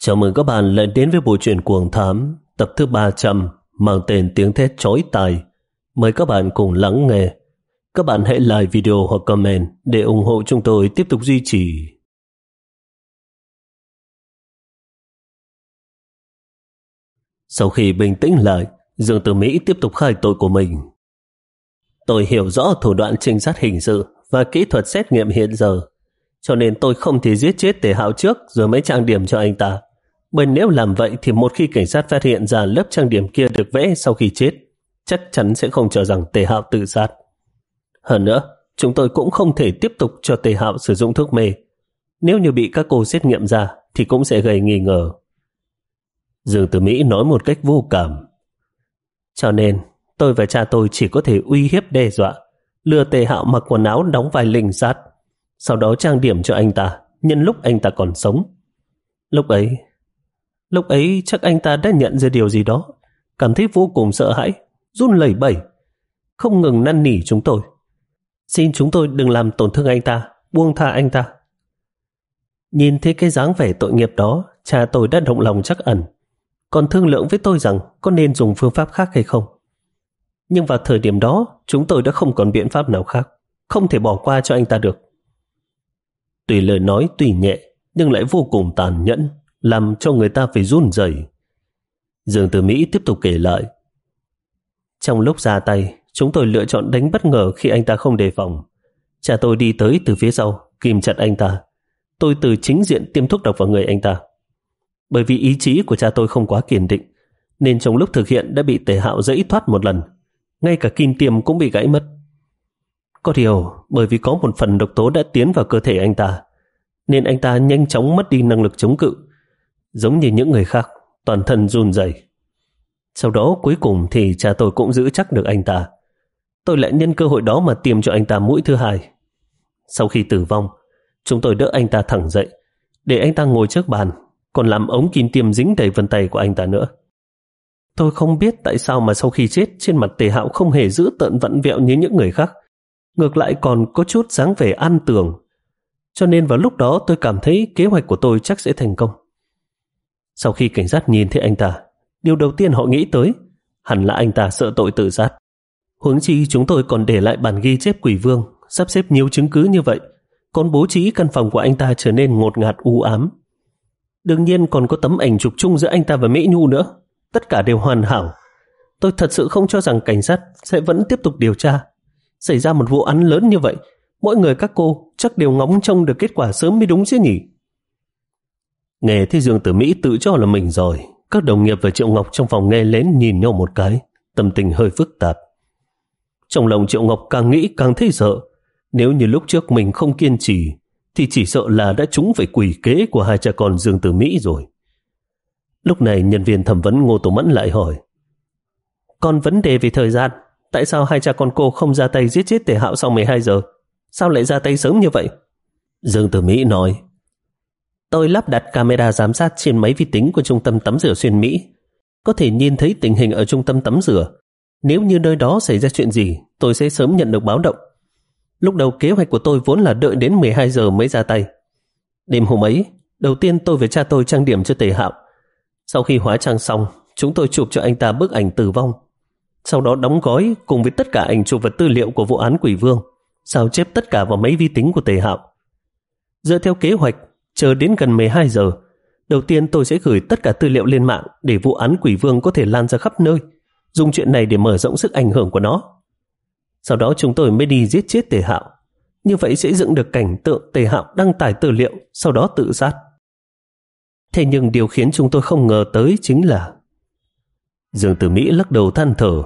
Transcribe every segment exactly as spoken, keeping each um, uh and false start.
Chào mừng các bạn lại đến với bộ truyện Cuồng Thám tập thứ ba trăm mang tên Tiếng Thét Chói Tai. Mời các bạn cùng lắng nghe. Các bạn hãy like video hoặc comment để ủng hộ chúng tôi tiếp tục duy trì. Sau khi bình tĩnh lại, Dương Tử Mỹ tiếp tục khai tội của mình. Tôi hiểu rõ thủ đoạn trinh sát hình sự và kỹ thuật xét nghiệm hiện giờ, cho nên tôi không thể giết chết Tề Hạo trước rồi mới trang điểm cho anh ta. Bởi nếu làm vậy thì một khi cảnh sát phát hiện ra lớp trang điểm kia được vẽ sau khi chết, chắc chắn sẽ không cho rằng Tề Hạo tự sát. Hơn nữa, chúng tôi cũng không thể tiếp tục cho Tề Hạo sử dụng thuốc mê. Nếu như bị các cô xét nghiệm ra thì cũng sẽ gây nghi ngờ. Dương Tử Mỹ nói một cách vô cảm. Cho nên, tôi và cha tôi chỉ có thể uy hiếp đe dọa, lừa Tề Hạo mặc quần áo đóng vai linh sát, sau đó trang điểm cho anh ta nhân lúc anh ta còn sống. Lúc ấy, lúc ấy chắc anh ta đã nhận ra điều gì đó, cảm thấy vô cùng sợ hãi, run lẩy bẩy, không ngừng năn nỉ chúng tôi. Xin chúng tôi đừng làm tổn thương anh ta, buông tha anh ta. Nhìn thấy cái dáng vẻ tội nghiệp đó, cha tôi đã động lòng trắc ẩn, còn thương lượng với tôi rằng có nên dùng phương pháp khác hay không. Nhưng vào thời điểm đó, chúng tôi đã không còn biện pháp nào khác, không thể bỏ qua cho anh ta được. Tuy lời nói tuy nhẹ, nhưng lại vô cùng tàn nhẫn, làm cho người ta phải run rẩy. Dương Tử Mỹ tiếp tục kể lại. Trong lúc ra tay, chúng tôi lựa chọn đánh bất ngờ khi anh ta không đề phòng. Cha tôi đi tới từ phía sau, kìm chặt anh ta. Tôi từ chính diện tiêm thuốc độc vào người anh ta. Bởi vì ý chí của cha tôi không quá kiên định, nên trong lúc thực hiện đã bị Tề Hạo giãy thoát một lần. Ngay cả kim tiêm cũng bị gãy mất. Có điều, bởi vì có một phần độc tố đã tiến vào cơ thể anh ta, nên anh ta nhanh chóng mất đi năng lực chống cự, giống như những người khác, toàn thân run rẩy. Sau đó cuối cùng thì cha tôi cũng giữ chắc được anh ta. Tôi lại nhân cơ hội đó mà tiêm cho anh ta mũi thứ hai. Sau khi tử vong, chúng tôi đỡ anh ta thẳng dậy, để anh ta ngồi trước bàn, còn làm ống kim tiêm dính đầy vân tay của anh ta nữa. Tôi không biết tại sao mà sau khi chết, trên mặt Tề Hạo không hề giữ tợn vặn vẹo như những người khác, ngược lại còn có chút dáng vẻ an tường. Cho nên vào lúc đó tôi cảm thấy kế hoạch của tôi chắc sẽ thành công. Sau khi cảnh sát nhìn thấy anh ta, điều đầu tiên họ nghĩ tới hẳn là anh ta sợ tội tự sát. Huống chi chúng tôi còn để lại bản ghi chép quỷ vương, sắp xếp nhiều chứng cứ như vậy, còn bố trí căn phòng của anh ta trở nên ngột ngạt u ám. Đương nhiên còn có tấm ảnh chụp chung giữa anh ta và Mỹ Nhu nữa. Tất cả đều hoàn hảo. Tôi thật sự không cho rằng cảnh sát sẽ vẫn tiếp tục điều tra. Xảy ra một vụ án lớn như vậy, mỗi người các cô chắc đều ngóng trông được kết quả sớm mới đúng chứ nhỉ. Nghe thấy Dương Tử Mỹ tự cho là mình rồi, các đồng nghiệp và Triệu Ngọc trong phòng nghe lén nhìn nhau một cái, tâm tình hơi phức tạp. Trong lòng Triệu Ngọc càng nghĩ càng thấy sợ. Nếu như lúc trước mình không kiên trì, thì chỉ sợ là đã trúng phải quỷ kế của hai cha con Dương Tử Mỹ rồi. Lúc này nhân viên thẩm vấn Ngô Tổ Mẫn lại hỏi. Còn vấn đề về thời gian, tại sao hai cha con cô không ra tay giết chết Tề Hạo sau mười hai giờ? Sao lại ra tay sớm như vậy? Dương Tử Mỹ nói. Tôi lắp đặt camera giám sát trên máy vi tính của trung tâm tắm rửa xuyên Mỹ. Có thể nhìn thấy tình hình ở trung tâm tắm rửa. Nếu như nơi đó xảy ra chuyện gì, tôi sẽ sớm nhận được báo động. Lúc đầu kế hoạch của tôi vốn là đợi đến mười hai giờ mới ra tay. Đêm hôm ấy, đầu tiên tôi và cha tôi trang điểm cho Tề Hạo. Sau khi hóa trang xong, chúng tôi chụp cho anh ta bức ảnh tử vong. Sau đó đóng gói cùng với tất cả ảnh chụp và tư liệu của vụ án quỷ vương, sao chép tất cả vào máy vi tính của Tề Hạo. Dựa theo kế hoạch, chờ đến gần mười hai giờ, đầu tiên tôi sẽ gửi tất cả tư liệu lên mạng để vụ án quỷ vương có thể lan ra khắp nơi, dùng chuyện này để mở rộng sức ảnh hưởng của nó. Sau đó chúng tôi mới đi giết chết Tề Hạo. Như vậy sẽ dựng được cảnh tượng Tề Hạo đăng tải tư liệu, sau đó tự sát. Thế nhưng điều khiến chúng tôi không ngờ tới chính là... Dương Tử Mỹ lắc đầu than thở.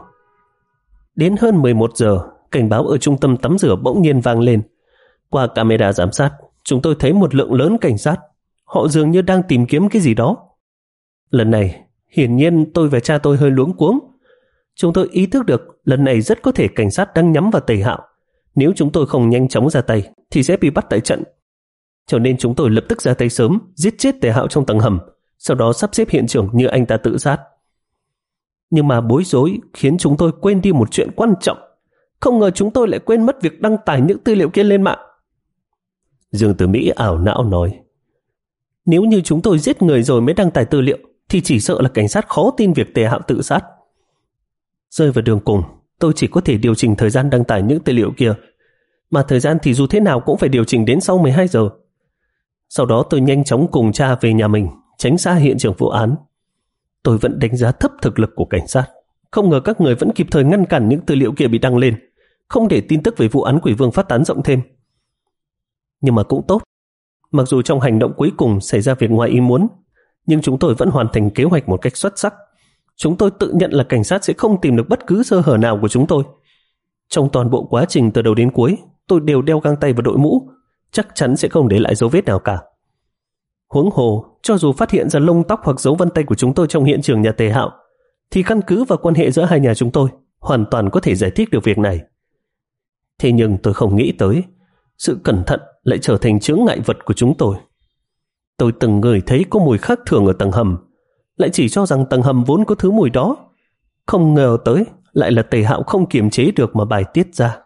Đến hơn mười một giờ, cảnh báo ở trung tâm tắm rửa bỗng nhiên vang lên. Qua camera giám sát, chúng tôi thấy một lượng lớn cảnh sát. Họ dường như đang tìm kiếm cái gì đó. Lần này, hiển nhiên tôi và cha tôi hơi luống cuống. Chúng tôi ý thức được lần này rất có thể cảnh sát đang nhắm vào Tề Hạo. Nếu chúng tôi không nhanh chóng ra tay thì sẽ bị bắt tại trận. Cho nên chúng tôi lập tức ra tay sớm, giết chết Tề Hạo trong tầng hầm, sau đó sắp xếp hiện trường như anh ta tự sát. Nhưng mà bối rối khiến chúng tôi quên đi một chuyện quan trọng. Không ngờ chúng tôi lại quên mất việc đăng tải những tư liệu kia lên mạng. Dương Tử Mỹ ảo não nói. Nếu như chúng tôi giết người rồi mới đăng tải tư liệu thì chỉ sợ là cảnh sát khó tin việc Tề Hạo tự sát. Rơi vào đường cùng, tôi chỉ có thể điều chỉnh thời gian đăng tải những tư liệu kia, mà thời gian thì dù thế nào cũng phải điều chỉnh đến sau mười hai giờ. Sau đó tôi nhanh chóng cùng cha về nhà mình, tránh xa hiện trường vụ án. Tôi vẫn đánh giá thấp thực lực của cảnh sát. Không ngờ các người vẫn kịp thời ngăn cản những tư liệu kia bị đăng lên, không để tin tức về vụ án Quỷ Vương phát tán rộng thêm. Nhưng mà cũng tốt. Mặc dù trong hành động cuối cùng xảy ra việc ngoài ý muốn, nhưng chúng tôi vẫn hoàn thành kế hoạch một cách xuất sắc. Chúng tôi tự nhận là cảnh sát sẽ không tìm được bất cứ sơ hở nào của chúng tôi. Trong toàn bộ quá trình từ đầu đến cuối, tôi đều đeo găng tay và đội mũ, chắc chắn sẽ không để lại dấu vết nào cả. Huống hồ, cho dù phát hiện ra lông tóc hoặc dấu vân tay của chúng tôi trong hiện trường nhà Tề Hạo, thì căn cứ vào quan hệ giữa hai nhà chúng tôi, hoàn toàn có thể giải thích được việc này. Thế nhưng tôi không nghĩ tới, sự cẩn thận lại trở thành chướng ngại vật của chúng tôi. Tôi từng ngửi thấy có mùi khác thường ở tầng hầm, lại chỉ cho rằng tầng hầm vốn có thứ mùi đó. Không ngờ tới lại là Tề Hạo không kiềm chế được mà bài tiết ra.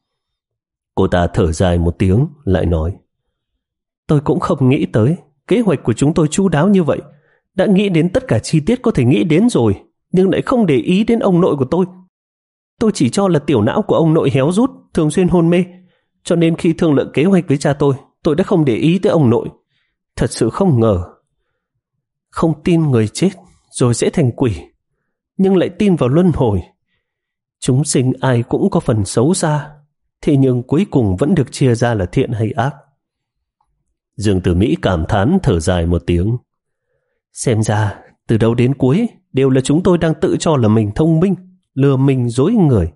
Cô ta thở dài một tiếng, lại nói: Tôi cũng không nghĩ tới kế hoạch của chúng tôi chu đáo như vậy. Đã nghĩ đến tất cả chi tiết có thể nghĩ đến rồi, nhưng lại không để ý đến ông nội của tôi. Tôi chỉ cho là tiểu não của ông nội héo rút, thường xuyên hôn mê, cho nên khi thương lượng kế hoạch với cha tôi, tôi đã không để ý tới ông nội. Thật sự không ngờ. Không tin người chết rồi sẽ thành quỷ, nhưng lại tin vào luân hồi. Chúng sinh ai cũng có phần xấu xa, thế nhưng cuối cùng vẫn được chia ra là thiện hay ác. Dương Tử Mỹ cảm thán thở dài một tiếng. Xem ra từ đầu đến cuối đều là chúng tôi đang tự cho là mình thông minh, lừa mình dối người.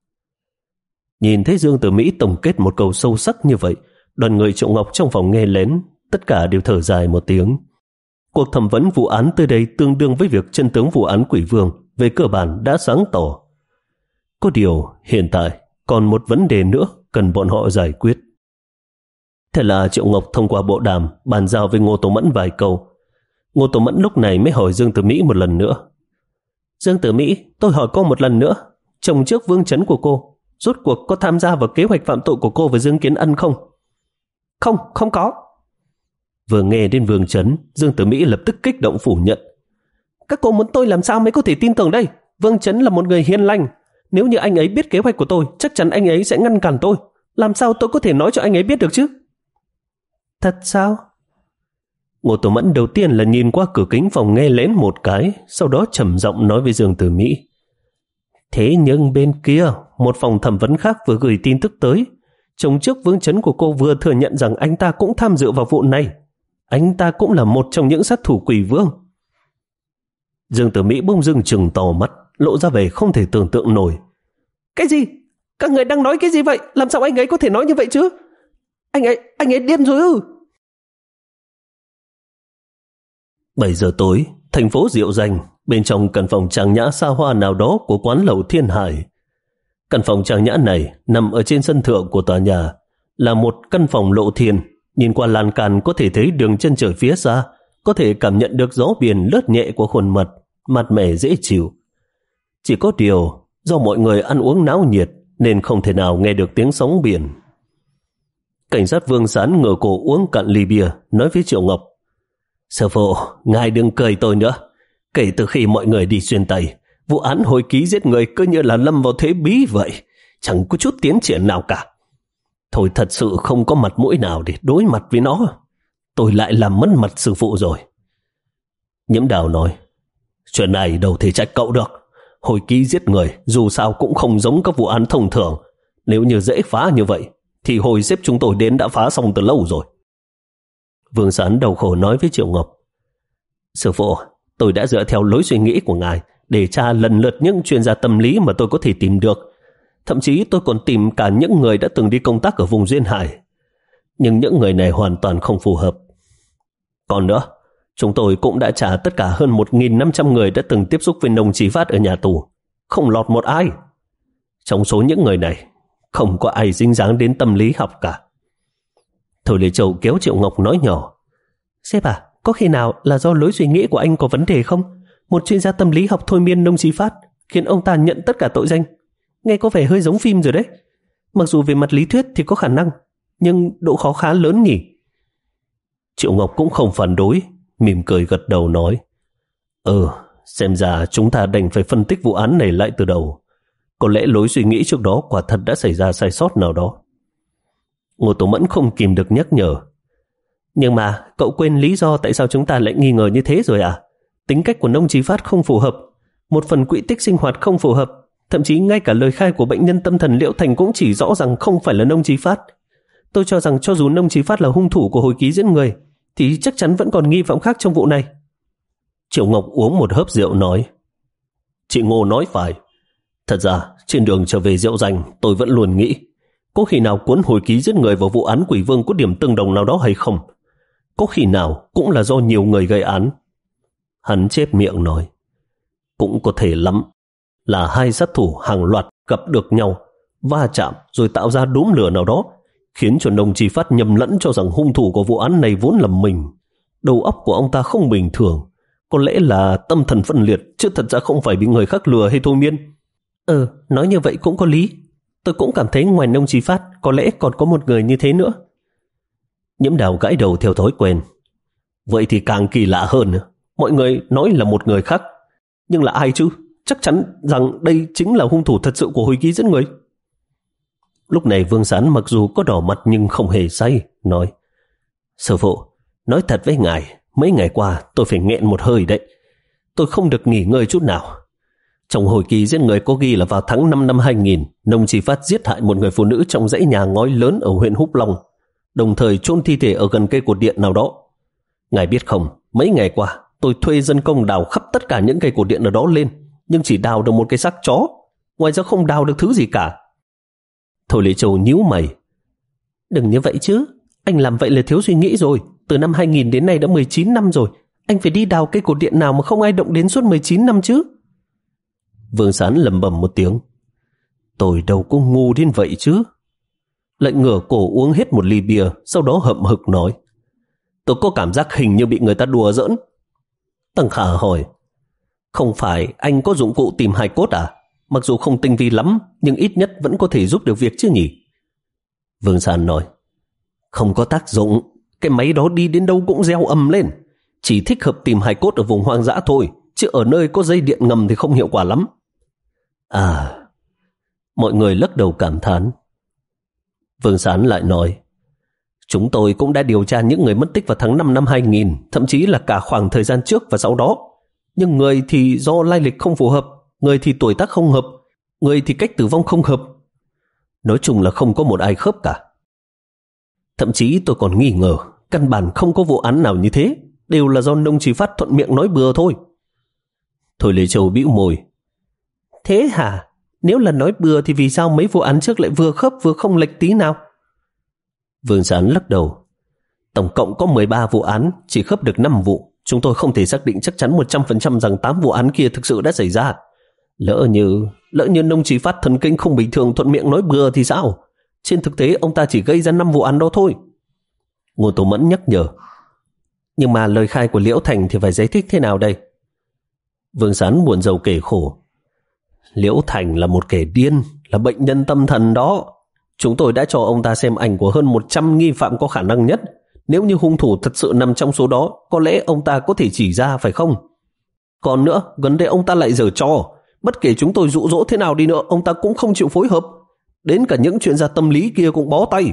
Nhìn thấy Dương Tử Mỹ tổng kết một câu sâu sắc như vậy, đoàn người Triệu Ngọc trong phòng nghe lén, tất cả đều thở dài một tiếng. Cuộc thẩm vấn vụ án tới đây tương đương với việc chân tướng vụ án Quỷ Vương về cơ bản đã sáng tỏ. Có điều hiện tại còn một vấn đề nữa cần bọn họ giải quyết. Thế là Triệu Ngọc thông qua bộ đàm bàn giao với Ngô Tố Mẫn vài câu. Ngô Tố Mẫn lúc này mới hỏi Dương Tử Mỹ một lần nữa. Dương Tử Mỹ, tôi hỏi cô một lần nữa, chồng trước Vương Chấn của cô rốt cuộc có tham gia vào kế hoạch phạm tội của cô với Dương Kiến Ân không? Không, không có. Vừa nghe đến Vương Chấn, Dương Tử Mỹ lập tức kích động phủ nhận. Các cô muốn tôi làm sao mới có thể tin tưởng đây? Vương Chấn là một người hiền lành. Nếu như anh ấy biết kế hoạch của tôi, chắc chắn anh ấy sẽ ngăn cản tôi. Làm sao tôi có thể nói cho anh ấy biết được chứ? Thật sao? Ngô Tố Mẫn đầu tiên là nhìn qua cửa kính phòng nghe lén một cái, sau đó trầm giọng nói với Dương Tử Mỹ. Thế nhưng bên kia, một phòng thẩm vấn khác vừa gửi tin tức tới. Chồng trước Vương Chấn của cô vừa thừa nhận rằng anh ta cũng tham dự vào vụ này. Anh ta cũng là một trong những sát thủ Quỷ Vương. Dương Tử Mỹ bỗng dưng trừng to mắt, lộ ra vẻ không thể tưởng tượng nổi. Cái gì? Các người đang nói cái gì vậy? Làm sao anh ấy có thể nói như vậy chứ? Anh ấy, anh ấy điên rồi ư? bảy giờ tối, thành phố Diệu Danh, bên trong căn phòng trang nhã xa hoa nào đó của quán lẩu Thiên Hải. Căn phòng trang nhã này nằm ở trên sân thượng của tòa nhà, là một căn phòng lộ thiên. Nhìn qua lan can có thể thấy đường chân trời phía xa, có thể cảm nhận được gió biển lướt nhẹ qua khuôn mặt, mát mẻ dễ chịu. Chỉ có điều, do mọi người ăn uống náo nhiệt nên không thể nào nghe được tiếng sóng biển. Cảnh sát Vương Sán ngửa cổ uống cạn ly bia, nói với Triệu Ngọc. Sư phụ, ngài đừng cười tôi nữa. Kể từ khi mọi người đi xuyên Tây, vụ án hồi ký giết người cứ như là lâm vào thế bí vậy, chẳng có chút tiến triển nào cả. Thôi thật sự không có mặt mũi nào để đối mặt với nó. Tôi lại làm mất mặt sư phụ rồi. Nhiễm Đào nói, chuyện này đâu thể trách cậu được. Hồi ký giết người dù sao cũng không giống các vụ án thông thường. Nếu như dễ phá như vậy thì hồi xếp chúng tôi đến đã phá xong từ lâu rồi. Vương Sán đầu khổ nói với Triệu Ngọc. Sư phụ, tôi đã dựa theo lối suy nghĩ của ngài để tra lần lượt những chuyên gia tâm lý mà tôi có thể tìm được. Thậm chí tôi còn tìm cả những người đã từng đi công tác ở vùng Duyên Hải. Nhưng những người này hoàn toàn không phù hợp. Còn nữa, chúng tôi cũng đã trả tất cả hơn một nghìn năm trăm người đã từng tiếp xúc với Nông Chí Phát ở nhà tù. Không lọt một ai. Trong số những người này, không có ai dính dáng đến tâm lý học cả. Thôi Lê Châu kéo Triệu Ngọc nói nhỏ. Sếp à, có khi nào là do lối suy nghĩ của anh có vấn đề không? Một chuyên gia tâm lý học thôi miên Nông Chí Phát khiến ông ta nhận tất cả tội danh. Nghe có vẻ hơi giống phim rồi đấy. Mặc dù về mặt lý thuyết thì có khả năng, nhưng độ khó khá lớn nhỉ? Triệu Ngọc cũng không phản đối, mỉm cười gật đầu nói, Ừ, xem ra chúng ta đành phải phân tích vụ án này lại từ đầu. Có lẽ lối suy nghĩ trước đó quả thật đã xảy ra sai sót nào đó. Ngô Tố Mẫn không kìm được nhắc nhở, Nhưng mà cậu quên lý do tại sao chúng ta lại nghi ngờ như thế rồi à? Tính cách của Nông Chí Phát không phù hợp, một phần quỹ tích sinh hoạt không phù hợp, thậm chí ngay cả lời khai của bệnh nhân tâm thần Liễu Thành cũng chỉ rõ rằng không phải là Nông Chí Phát. Tôi cho rằng cho dù Nông Chí Phát là hung thủ của hồi ký giết người, thì chắc chắn vẫn còn nghi phạm khác trong vụ này. Triệu Ngọc uống một hớp rượu nói, Chị Ngô nói phải. Thật ra, trên đường trở về Diệu Danh, tôi vẫn luôn nghĩ, có khi nào cuốn hồi ký giết người vào vụ án Quỷ Vương có điểm tương đồng nào đó hay không? Có khi nào cũng là do nhiều người gây án. Hắn chép miệng nói, cũng có thể lắm, là hai sát thủ hàng loạt gặp được nhau, va chạm rồi tạo ra đốm lửa nào đó, khiến cho Nông Chí Phát nhầm lẫn cho rằng hung thủ của vụ án này vốn là mình. Đầu óc của ông ta không bình thường, có lẽ là tâm thần phân liệt, chứ thật ra không phải bị người khác lừa hay thôi miên. Ừ, nói như vậy cũng có lý. Tôi cũng cảm thấy ngoài Nông Chí Phát có lẽ còn có một người như thế nữa. Nhiễm Đào gãi đầu theo thói quen. Vậy thì càng kỳ lạ hơn. Mọi người nói là một người khác, nhưng là ai chứ? Chắc chắn rằng đây chính là hung thủ thật sự của hồi ký giết người. Lúc này Vương Sán mặc dù có đỏ mặt nhưng không hề say, nói, Sư phụ, nói thật với ngài, mấy ngày qua tôi phải nghẹn một hơi đấy. Tôi không được nghỉ ngơi chút nào. Trong hồi ký giết người có ghi là vào tháng năm năm hai nghìn, Nông Chí Phát giết hại một người phụ nữ trong dãy nhà ngói lớn ở huyện Húc Long, đồng thời chôn thi thể ở gần cây cột điện nào đó. Ngài biết không, mấy ngày qua tôi thuê dân công đào khắp tất cả những cây cột điện ở đó lên, nhưng chỉ đào được một cái xác chó, ngoài ra không đào được thứ gì cả. Thôi Lệ Châu nhíu mày. Đừng như vậy chứ, anh làm vậy là thiếu suy nghĩ rồi. Từ năm hai nghìn đến nay đã mười chín năm rồi, anh phải đi đào cây cột điện nào mà không ai động đến suốt mười chín năm chứ? Vương Sán lẩm bẩm một tiếng. Tôi đâu có ngu đến vậy chứ. Lệnh ngửa cổ uống hết một ly bia, sau đó hậm hực nói, tôi có cảm giác hình như bị người ta đùa giỡn. Tằng Khả hỏi, không phải anh có dụng cụ tìm hài cốt à? Mặc dù không tinh vi lắm, nhưng ít nhất vẫn có thể giúp được việc chứ nhỉ? Vương Sán nói, không có tác dụng. Cái máy đó đi đến đâu cũng reo ầm lên. Chỉ thích hợp tìm hài cốt ở vùng hoang dã thôi, chứ ở nơi có dây điện ngầm thì không hiệu quả lắm. À, mọi người lắc đầu cảm thán. Vương Sán lại nói, chúng tôi cũng đã điều tra những người mất tích vào tháng năm năm hai nghìn, thậm chí là cả khoảng thời gian trước và sau đó. Nhưng người thì do lai lịch không phù hợp, người thì tuổi tác không hợp, người thì cách tử vong không hợp. Nói chung là không có một ai khớp cả. Thậm chí tôi còn nghi ngờ, căn bản không có vụ án nào như thế, đều là do Nông Chí Phát thuận miệng nói bừa thôi. Thôi Lê Châu bĩu môi. Thế hả? Nếu là nói bừa thì vì sao mấy vụ án trước lại vừa khớp vừa không lệch tí nào? Vương Sán lắc đầu. Tổng cộng có mười ba vụ án, chỉ khớp được năm vụ. Chúng tôi không thể xác định chắc chắn một trăm phần trăm rằng tám vụ án kia thực sự đã xảy ra. Lỡ như, lỡ như Nông Chí Phát thần kinh không bình thường thuận miệng nói bừa thì sao? Trên thực tế ông ta chỉ gây ra năm vụ án đó thôi. Ngô Tố Mẫn nhắc nhở. Nhưng mà lời khai của Liễu Thành thì phải giải thích thế nào đây? Vương Sán buồn rầu kể khổ. Liễu Thành là một kẻ điên, là bệnh nhân tâm thần đó. Chúng tôi đã cho ông ta xem ảnh của hơn một trăm nghi phạm có khả năng nhất. Nếu như hung thủ thật sự nằm trong số đó, có lẽ ông ta có thể chỉ ra, phải không? Còn nữa, gần đây ông ta lại giở trò. Bất kể chúng tôi dụ dỗ thế nào đi nữa, ông ta cũng không chịu phối hợp. Đến cả những chuyên gia tâm lý kia cũng bó tay.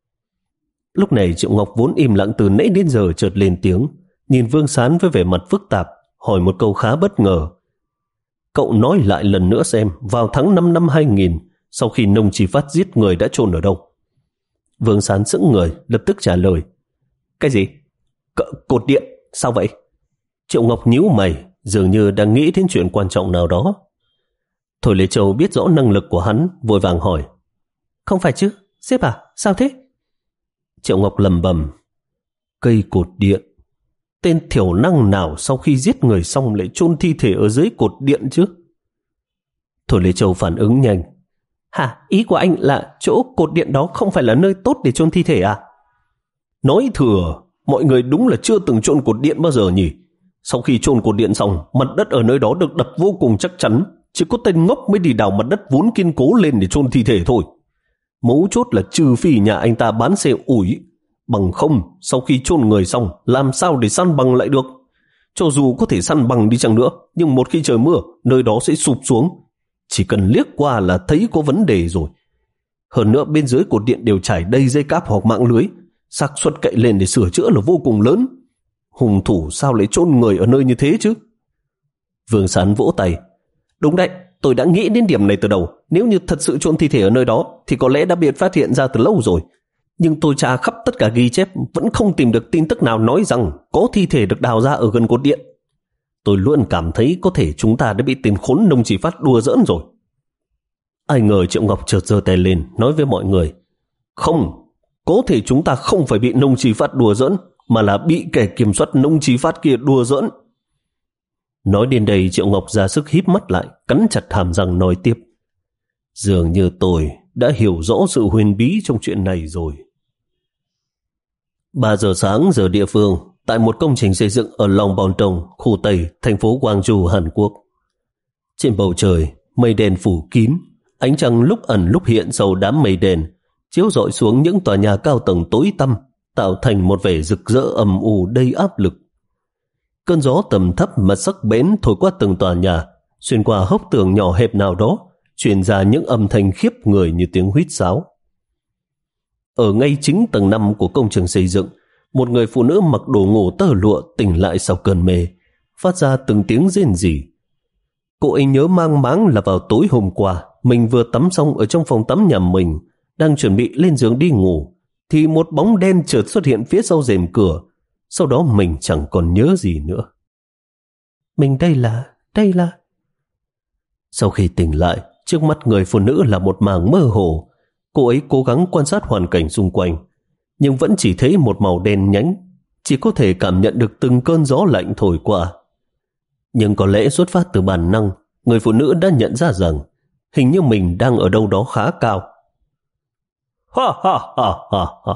Lúc này Triệu Ngọc vốn im lặng từ nãy đến giờ chợt lên tiếng, nhìn Vương Sán với vẻ mặt phức tạp, hỏi một câu khá bất ngờ. Cậu nói lại lần nữa xem, vào tháng năm năm hai nghìn, sau khi Nông Chí Phát giết người đã chôn ở đâu? Vương Sán sững người, lập tức trả lời. Cái gì? C- cột điện, sao vậy? Triệu Ngọc nhíu mày, dường như đang nghĩ đến chuyện quan trọng nào đó. Thôi Lê Châu biết rõ năng lực của hắn, vội vàng hỏi. Không phải chứ, sếp à, sao thế? Triệu Ngọc lầm bầm. Cây cột điện. Tên thiểu năng nào sau khi giết người xong lại chôn thi thể ở dưới cột điện chứ? Thôi Lê Châu phản ứng nhanh. Hả, ý của anh là chỗ cột điện đó không phải là nơi tốt để chôn thi thể à? Nói thừa, mọi người đúng là chưa từng chôn cột điện bao giờ nhỉ? Sau khi chôn cột điện xong, mặt đất ở nơi đó được đập vô cùng chắc chắn. Chỉ có tên ngốc mới đi đào mặt đất vốn kiên cố lên để chôn thi thể thôi. Mấu chốt là trừ phi nhà anh ta bán xe ủi, Bằng không, sau khi chôn người xong, làm sao để săn bằng lại được? Cho dù có thể săn bằng đi chăng nữa, nhưng một khi trời mưa, nơi đó sẽ sụp xuống. Chỉ cần liếc qua là thấy có vấn đề rồi. Hơn nữa bên dưới cột điện đều trải đầy dây cáp hoặc mạng lưới, xác suất cậy lên để sửa chữa là vô cùng lớn. Hung thủ sao lại chôn người ở nơi như thế chứ? Vương Sán vỗ tay. Đúng đấy, tôi đã nghĩ đến điểm này từ đầu. Nếu như thật sự chôn thi thể ở nơi đó thì có lẽ đã bị phát hiện ra từ lâu rồi. Nhưng tôi tra khắp tất cả ghi chép vẫn không tìm được tin tức nào nói rằng có thi thể được đào ra ở gần cột điện. Tôi luôn cảm thấy có thể chúng ta đã bị tên khốn Nông Chỉ Phát đùa giỡn rồi. Ai ngờ Triệu Ngọc chợt giơ tay lên nói với mọi người, không, có thể chúng ta không phải bị Nông Chỉ Phát đùa giỡn, mà là bị kẻ kiểm soát Nông Chỉ Phát kia đùa giỡn. Nói đến đây Triệu Ngọc ra sức híp mắt lại, cắn chặt hàm răng nói tiếp, dường như tôi đã hiểu rõ sự huyền bí trong chuyện này rồi. Ba giờ sáng giờ địa phương, tại một công trình xây dựng ở Long Bon Tông, khu Tây, thành phố Gwangju, Hàn Quốc. Trên bầu trời, mây đen phủ kín, ánh trăng lúc ẩn lúc hiện sau đám mây đen, chiếu rọi xuống những tòa nhà cao tầng tối tăm, tạo thành một vẻ rực rỡ âm u đầy áp lực. Cơn gió tầm thấp mà sắc bén thổi qua từng tòa nhà, xuyên qua hốc tường nhỏ hẹp nào đó, truyền ra những âm thanh khiếp người như tiếng huýt sáo. Ở ngay chính tầng năm của công trường xây dựng, một người phụ nữ mặc đồ ngủ tơ lụa tỉnh lại sau cơn mê, phát ra từng tiếng rên rỉ. Cô ấy nhớ mang máng là vào tối hôm qua, mình vừa tắm xong ở trong phòng tắm nhà mình, đang chuẩn bị lên giường đi ngủ, thì một bóng đen chợt xuất hiện phía sau rèm cửa. Sau đó mình chẳng còn nhớ gì nữa. Mình đây là, đây là... Sau khi tỉnh lại, trước mắt người phụ nữ là một mảng mơ hồ. Cô ấy cố gắng quan sát hoàn cảnh xung quanh, nhưng vẫn chỉ thấy một màu đen nhánh, chỉ có thể cảm nhận được từng cơn gió lạnh thổi qua. Nhưng có lẽ xuất phát từ bản năng, người phụ nữ đã nhận ra rằng hình như mình đang ở đâu đó khá cao. Ha ha ha ha ha.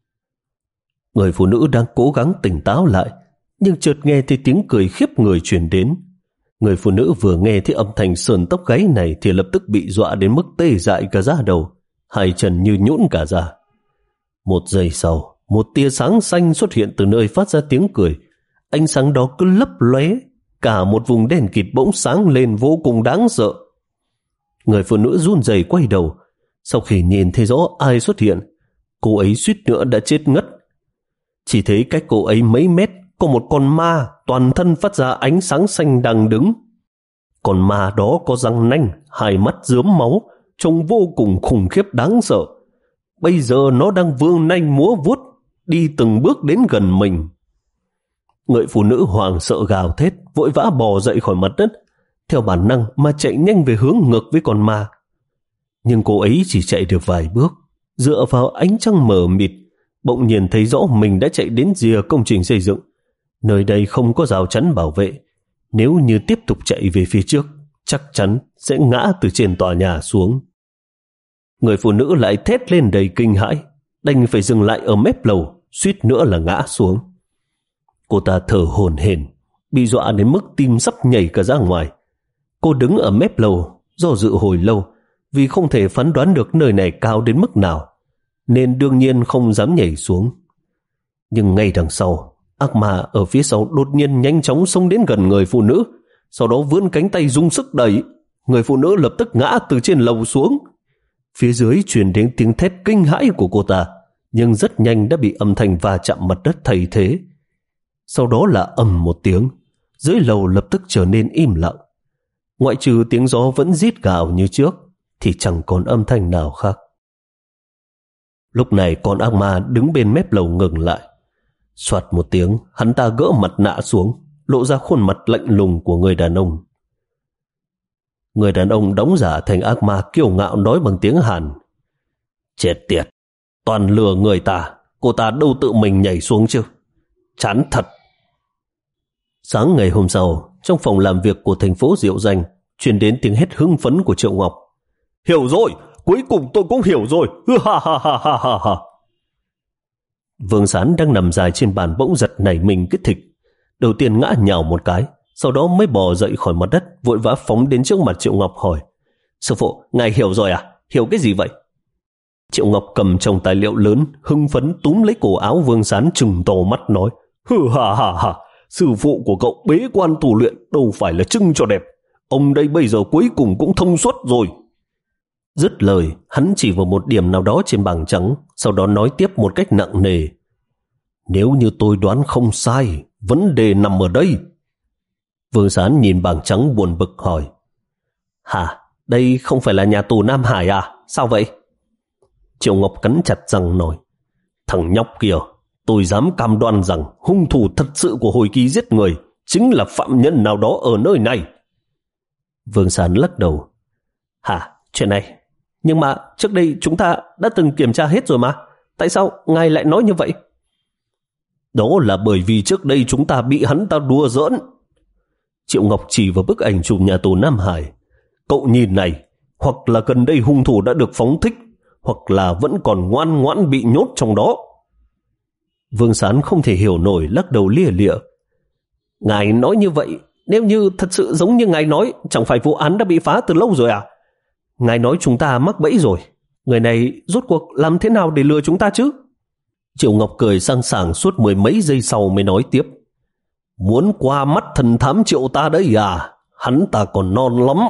Người phụ nữ đang cố gắng tỉnh táo lại, nhưng chợt nghe thấy tiếng cười khiếp người truyền đến. Người phụ nữ vừa nghe thấy âm thanh sườn tóc gáy này thì lập tức bị dọa đến mức tê dại cả da đầu, hai chân như nhũn cả ra. Một giây sau, một tia sáng xanh xuất hiện từ nơi phát ra tiếng cười. Ánh sáng đó cứ lấp lóe, cả một vùng đen kịt bỗng sáng lên vô cùng đáng sợ. Người phụ nữ run rẩy quay đầu. Sau khi nhìn thấy rõ ai xuất hiện, cô ấy suýt nữa đã chết ngất. Chỉ thấy cách cô ấy mấy mét có một con ma toàn thân phát ra ánh sáng xanh đang đứng. Con ma đó có răng nanh, hai mắt rớm máu, trông vô cùng khủng khiếp đáng sợ. Bây giờ nó đang vươn nanh múa vuốt, đi từng bước đến gần mình. Người phụ nữ hoảng sợ gào thét, vội vã bò dậy khỏi mặt đất, theo bản năng mà chạy nhanh về hướng ngược với con ma. Nhưng cô ấy chỉ chạy được vài bước, dựa vào ánh trăng mờ mịt, bỗng nhiên thấy rõ mình đã chạy đến rìa công trình xây dựng. Nơi đây không có rào chắn bảo vệ, nếu như tiếp tục chạy về phía trước, chắc chắn sẽ ngã từ trên tòa nhà xuống. Người phụ nữ lại thét lên đầy kinh hãi, đành phải dừng lại ở mép lầu, suýt nữa là ngã xuống. Cô ta thở hổn hển, bị dọa đến mức tim sắp nhảy cả ra ngoài. Cô đứng ở mép lầu, do dự hồi lâu, vì không thể phán đoán được nơi này cao đến mức nào, nên đương nhiên không dám nhảy xuống. Nhưng ngay đằng sau, ác ma ở phía sau đột nhiên nhanh chóng xông đến gần người phụ nữ, sau đó vươn cánh tay dùng sức đẩy. Người phụ nữ lập tức ngã từ trên lầu xuống. Phía dưới truyền đến tiếng thét kinh hãi của cô ta, nhưng rất nhanh đã bị âm thanh va chạm mặt đất thay thế. Sau đó là ầm một tiếng, dưới lầu lập tức trở nên im lặng. Ngoại trừ tiếng gió vẫn rít gào như trước, thì chẳng còn âm thanh nào khác. Lúc này con ác ma đứng bên mép lầu ngừng lại. Soạt một tiếng, hắn ta gỡ mặt nạ xuống, lộ ra khuôn mặt lạnh lùng của người đàn ông. Người đàn ông đóng giả thành ác ma kiêu ngạo nói bằng tiếng Hàn. Chết tiệt, toàn lừa người ta, cô ta đâu tự mình nhảy xuống chứ. Chán thật. Sáng ngày hôm sau, trong phòng làm việc của thành phố Diệu Danh, truyền đến tiếng hét hưng phấn của Triệu Ngọc. Hiểu rồi, cuối cùng tôi cũng hiểu rồi. Ha ha ha ha ha ha. Vương Sán đang nằm dài trên bàn bỗng giật nảy mình kích thịch. Đầu tiên ngã nhào một cái, sau đó mới bò dậy khỏi mặt đất, vội vã phóng đến trước mặt Triệu Ngọc hỏi. Sư phụ, ngài hiểu rồi à? Hiểu cái gì vậy? Triệu Ngọc cầm trong tài liệu lớn, hưng phấn túm lấy cổ áo Vương Sán, trừng to mắt nói: Hừ hà hà hà, sư phụ của cậu bế quan tu luyện đâu phải là trưng cho đẹp. Ông đây bây giờ cuối cùng cũng thông suốt rồi. Dứt lời, hắn chỉ vào một điểm nào đó trên bảng trắng, sau đó nói tiếp một cách nặng nề: Nếu như tôi đoán không sai, vấn đề nằm ở đây. Vương Sán nhìn bảng trắng buồn bực hỏi: Hả, đây không phải là nhà tù Nam Hải à? Sao vậy? Triệu Ngọc cắn chặt răng nói: Thằng nhóc kia, tôi dám cam đoan rằng hung thủ thật sự của hồi ký giết người chính là phạm nhân nào đó ở nơi này. Vương Sán lắc đầu: Hả, chuyện này? Nhưng mà trước đây chúng ta đã từng kiểm tra hết rồi mà. Tại sao ngài lại nói như vậy? Đó là bởi vì trước đây chúng ta bị hắn ta đùa giỡn. Triệu Ngọc chỉ vào bức ảnh chụp nhà tù Nam Hải. Cậu nhìn này, hoặc là gần đây hung thủ đã được phóng thích, hoặc là vẫn còn ngoan ngoãn bị nhốt trong đó. Vương Sán không thể hiểu nổi, lắc đầu lia lịa: Ngài nói như vậy, nếu như thật sự giống như ngài nói, chẳng phải vụ án đã bị phá từ lâu rồi à? Ngài nói chúng ta mắc bẫy rồi. Người này rốt cuộc làm thế nào để lừa chúng ta chứ? Triệu Ngọc cười sang sảng suốt mười mấy giây sau mới nói tiếp: Muốn qua mắt thần thám Triệu ta đấy à? Hắn ta còn non lắm.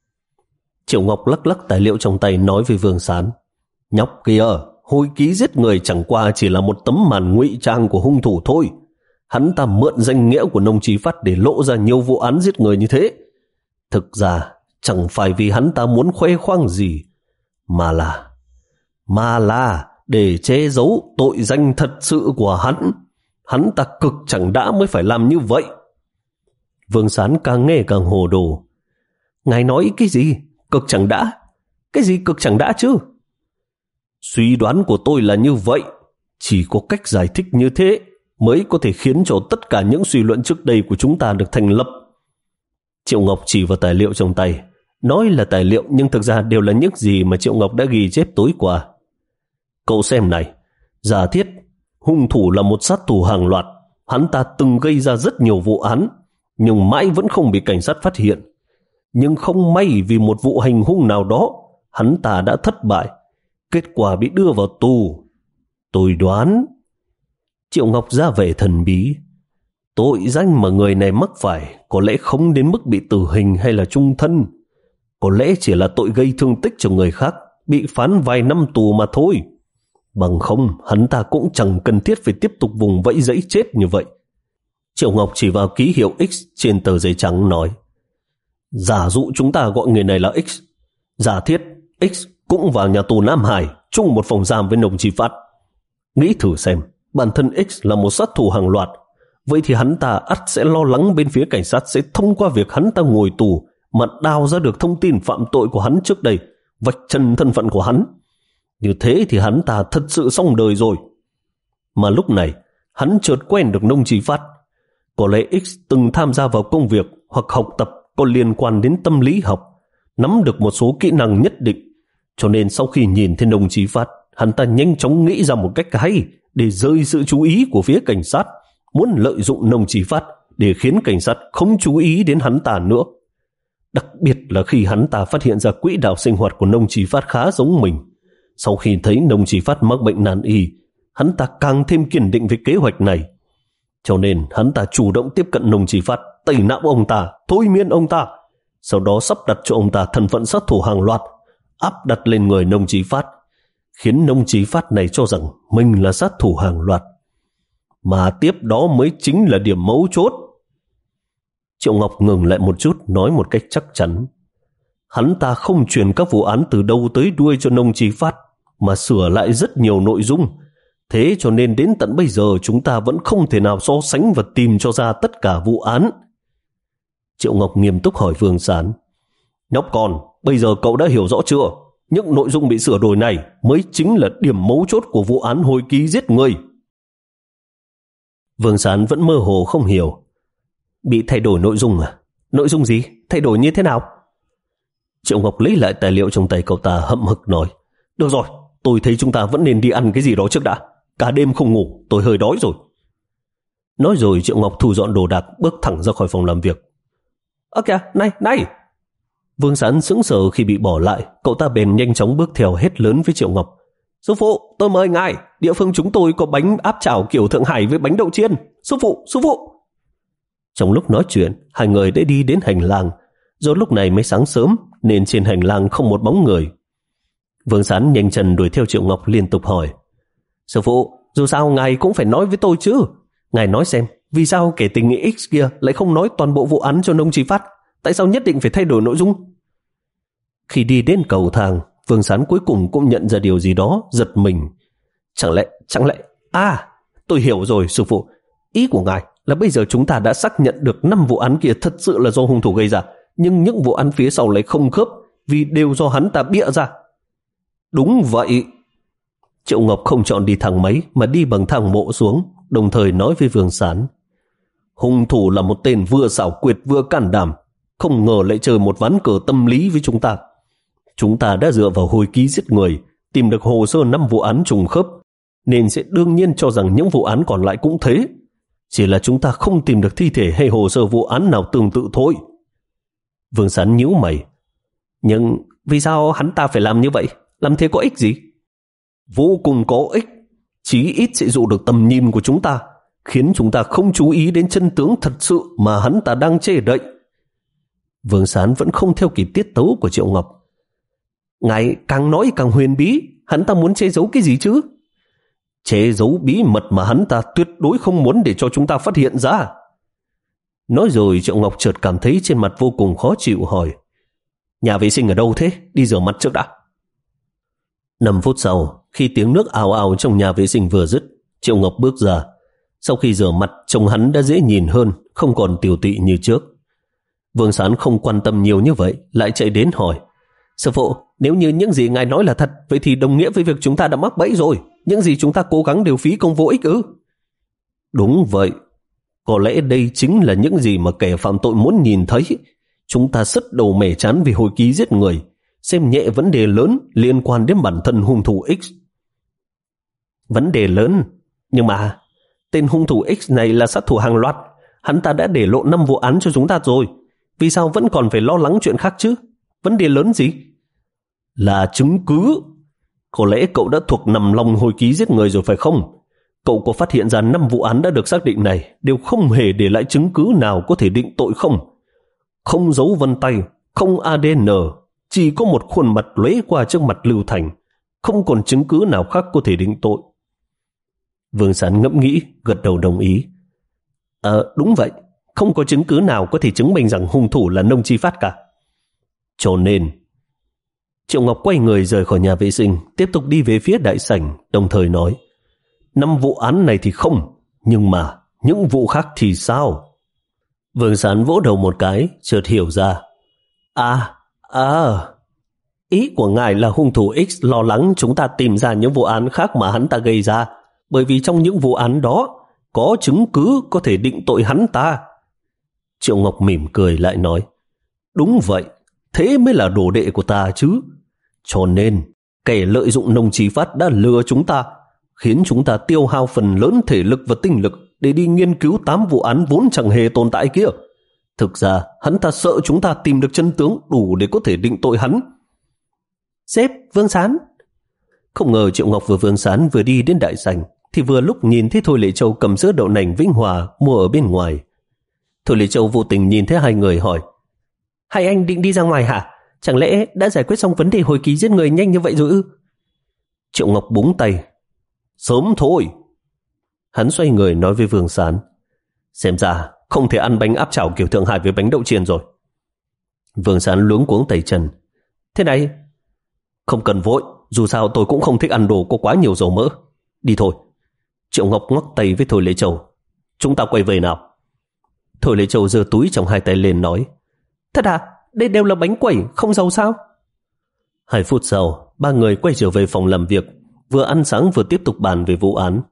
Triệu Ngọc lắc lắc tài liệu trong tay nói với Vương Sán: Nhóc kia, hồi ký giết người chẳng qua chỉ là một tấm màn ngụy trang của hung thủ thôi. Hắn ta mượn danh nghĩa của Nông Chí Phát để lộ ra nhiều vụ án giết người như thế. Thực ra chẳng phải vì hắn ta muốn khoe khoang gì, mà là mà là để che giấu tội danh thật sự của hắn. Hắn ta cực chẳng đã mới phải làm như vậy. Vương Sán càng nghe càng hồ đồ. Ngài nói cái gì? Cực chẳng đã? Cái gì cực chẳng đã chứ? Suy đoán của tôi là như vậy. Chỉ có cách giải thích như thế mới có thể khiến cho tất cả những suy luận trước đây của chúng ta được thành lập. Triệu Ngọc chỉ vào tài liệu trong tay. Nói là tài liệu nhưng thực ra đều là những gì mà Triệu Ngọc đã ghi chép tối qua. Cậu xem này, giả thiết hung thủ là một sát thủ hàng loạt. Hắn ta từng gây ra rất nhiều vụ án, nhưng mãi vẫn không bị cảnh sát phát hiện. Nhưng không may vì một vụ hành hung nào đó, hắn ta đã thất bại, kết quả bị đưa vào tù. Tôi đoán... Triệu Ngọc ra vẻ thần bí. Tội danh mà người này mắc phải có lẽ không đến mức bị tử hình hay là chung thân. Có lẽ chỉ là tội gây thương tích cho người khác, bị phán vài năm tù mà thôi. Bằng không, hắn ta cũng chẳng cần thiết phải tiếp tục vùng vẫy giấy chết như vậy. Triệu Ngọc chỉ vào ký hiệu X trên tờ giấy trắng nói: Giả dụ chúng ta gọi người này là X. Giả thiết X cũng vào nhà tù Nam Hải, chung một phòng giam với Nông Chí Phát. Nghĩ thử xem, bản thân X là một sát thủ hàng loạt, vậy thì hắn ta ắt sẽ lo lắng bên phía cảnh sát sẽ thông qua việc hắn ta ngồi tù mà đào ra được thông tin phạm tội của hắn trước đây, vạch trần thân phận của hắn. Như thế thì hắn ta thật sự xong đời rồi. Mà lúc này, hắn chợt quen được Nông Chí Phát. Có lẽ X từng tham gia vào công việc hoặc học tập có liên quan đến tâm lý học, nắm được một số kỹ năng nhất định. Cho nên sau khi nhìn thấy Nông Chí Phát, hắn ta nhanh chóng nghĩ ra một cách hay để rơi sự chú ý của phía cảnh sát, muốn lợi dụng Nông Chí Phát để khiến cảnh sát không chú ý đến hắn ta nữa. Đặc biệt là khi hắn ta phát hiện ra quỹ đạo sinh hoạt của Nông Chí Phát khá giống mình. Sau khi thấy Nông Chí Phát mắc bệnh nan y, hắn ta càng thêm kiên định với kế hoạch này. Cho nên hắn ta chủ động tiếp cận Nông Chí Phát, tẩy não ông ta, thôi miên ông ta, sau đó sắp đặt cho ông ta thân phận sát thủ hàng loạt, áp đặt lên người Nông Chí Phát, khiến Nông Chí Phát này cho rằng mình là sát thủ hàng loạt. Mà tiếp đó mới chính là điểm mấu chốt. Triệu Ngọc ngừng lại một chút, nói một cách chắc chắn: Hắn ta không truyền các vụ án từ đầu tới đuôi cho Nông Chí Phát, mà sửa lại rất nhiều nội dung. Thế cho nên đến tận bây giờ chúng ta vẫn không thể nào so sánh và tìm cho ra tất cả vụ án. Triệu Ngọc nghiêm túc hỏi Vương Sán: Nhóc con, bây giờ cậu đã hiểu rõ chưa? Những nội dung bị sửa đổi này mới chính là điểm mấu chốt của vụ án hồi ký giết người. Vương Sán vẫn mơ hồ không hiểu. Bị thay đổi nội dung à? Nội dung gì? Thay đổi như thế nào? Triệu Ngọc lấy lại tài liệu trong tay cậu ta, hậm hực nói: Được rồi, tôi thấy chúng ta vẫn nên đi ăn cái gì đó trước đã. Cả đêm không ngủ, tôi hơi đói rồi. Nói rồi Triệu Ngọc thu dọn đồ đạc, bước thẳng ra khỏi phòng làm việc. Ơ kìa, này, này! Vương Sán sững sờ khi bị bỏ lại, cậu ta bèn nhanh chóng bước theo hét lớn với Triệu Ngọc: Sư phụ, tôi mời ngài, địa phương chúng tôi có bánh áp chảo kiểu Thượng Hải với bánh đậu chiên. Sư phụ, sư phụ. Trong lúc nói chuyện, hai người đã đi đến hành lang. Do lúc này mới sáng sớm nên trên hành lang không một bóng người. Vương Sán nhanh chân đuổi theo Triệu Ngọc liên tục hỏi: Sư phụ, dù sao ngài cũng phải nói với tôi chứ. Ngài nói xem, vì sao kẻ tình nghĩa X kia lại không nói toàn bộ vụ án cho Nông Chí Phát? Tại sao nhất định phải thay đổi nội dung? Khi đi đến cầu thang, Vương Sán cuối cùng cũng nhận ra điều gì đó, giật mình. Chẳng lẽ, chẳng lẽ... À, tôi hiểu rồi sư phụ. Ý của ngài là bây giờ chúng ta đã xác nhận được năm vụ án kia thật sự là do hung thủ gây ra, nhưng những vụ án phía sau lại không khớp vì đều do hắn ta bịa ra. Đúng vậy. Triệu Ngọc không chọn đi thang máy mà đi bằng thang bộ xuống, đồng thời nói với Vương Sán: hung thủ là một tên vừa xảo quyệt vừa can đảm, không ngờ lại chơi một ván cờ tâm lý với chúng ta. Chúng ta đã dựa vào hồi ký giết người tìm được hồ sơ năm vụ án trùng khớp, nên sẽ đương nhiên cho rằng những vụ án còn lại cũng thế. Chỉ là chúng ta không tìm được thi thể hay hồ sơ vụ án nào tương tự thôi. Vương Sán nhíu mày. Nhưng vì sao hắn ta phải làm như vậy? Làm thế có ích gì? Vô cùng có ích. Chí ít sẽ dụ được tầm nhìn của chúng ta, khiến chúng ta không chú ý đến chân tướng thật sự mà hắn ta đang che đậy. Vương Sán vẫn không theo kịp tiết tấu của Triệu Ngọc. Ngài càng nói càng huyền bí. Hắn ta muốn che giấu cái gì chứ? Che giấu bí mật mà hắn ta tuyệt đối không muốn để cho chúng ta phát hiện ra. Nói rồi Triệu Ngọc chợt cảm thấy trên mặt vô cùng khó chịu, hỏi: nhà vệ sinh ở đâu thế? Đi rửa mặt trước đã. Năm phút sau, khi tiếng nước ào ào trong nhà vệ sinh vừa dứt, Triệu Ngọc bước ra. Sau khi rửa mặt, trông hắn đã dễ nhìn hơn, không còn tiều tụy như trước. Vương Sán không quan tâm nhiều như vậy, lại chạy đến hỏi: sư phụ, nếu như những gì ngài nói là thật, vậy thì đồng nghĩa với việc chúng ta đã mắc bẫy rồi. Những gì chúng ta cố gắng đều phí công vô ích ư? Đúng vậy. Có lẽ đây chính là những gì mà kẻ phạm tội muốn nhìn thấy. Chúng ta sứt đầu mẻ chán vì hồi ký giết người, xem nhẹ vấn đề lớn liên quan đến bản thân hung thủ X. Vấn đề lớn? Nhưng mà tên hung thủ X này là sát thủ hàng loạt. Hắn ta đã để lộ năm vụ án cho chúng ta rồi. Vì sao vẫn còn phải lo lắng chuyện khác chứ? Vấn đề lớn gì? Là chứng cứ. Có lẽ cậu đã thuộc nằm lòng hồi ký giết người rồi phải không? Cậu có phát hiện ra năm vụ án đã được xác định này đều không hề để lại chứng cứ nào có thể định tội không? Không dấu vân tay, không a đê en, chỉ có một khuôn mặt lóe qua trước mặt Lưu Thành, không còn chứng cứ nào khác có thể định tội. Vương Sán ngẫm nghĩ, gật đầu đồng ý. Ờ, đúng vậy, không có chứng cứ nào có thể chứng minh rằng hung thủ là Nông Chí Phát cả. Cho nên... Triệu Ngọc quay người rời khỏi nhà vệ sinh, tiếp tục đi về phía đại sảnh, đồng thời nói: năm vụ án này thì không, nhưng mà những vụ khác thì sao? Vương Sán vỗ đầu một cái, chợt hiểu ra. À, à, ý của ngài là hung thủ X lo lắng chúng ta tìm ra những vụ án khác mà hắn ta gây ra, bởi vì trong những vụ án đó có chứng cứ có thể định tội hắn ta. Triệu Ngọc mỉm cười lại nói: đúng vậy, thế mới là đồ đệ của ta chứ. Cho nên kẻ lợi dụng Nông Chí Phát đã lừa chúng ta, khiến chúng ta tiêu hao phần lớn thể lực và tinh lực để đi nghiên cứu tám vụ án vốn chẳng hề tồn tại kia. Thực ra hắn ta sợ chúng ta tìm được chân tướng đủ để có thể định tội hắn. Sếp, Vương Sán. Không ngờ Triệu Ngọc và Vương Sán vừa đi đến đại sảnh thì vừa lúc nhìn thấy Thôi Lệ Châu cầm sữa đậu nành Vĩnh Hòa mua ở bên ngoài. Thôi Lệ Châu vô tình nhìn thấy hai người, hỏi: hai anh định đi ra ngoài hả? Chẳng lẽ đã giải quyết xong vấn đề hồi ký giết người nhanh như vậy rồi ư? Triệu Ngọc búng tay: sớm thôi. Hắn xoay người nói với Vương Sán: xem ra không thể ăn bánh áp chảo kiểu Thượng Hải với bánh đậu chiên rồi. Vương Sán luống cuống tay chân: thế này, không cần vội, dù sao tôi cũng không thích ăn đồ có quá nhiều dầu mỡ. Đi thôi. Triệu Ngọc ngoắc tay với Thôi Lệ Châu: chúng ta quay về nào. Thôi Lệ Châu giơ túi trong hai tay lên nói: thật à? Đây đều là bánh quẩy, không dầu sao? Hai phút sau, ba người quay trở về phòng làm việc, vừa ăn sáng vừa tiếp tục bàn về vụ án.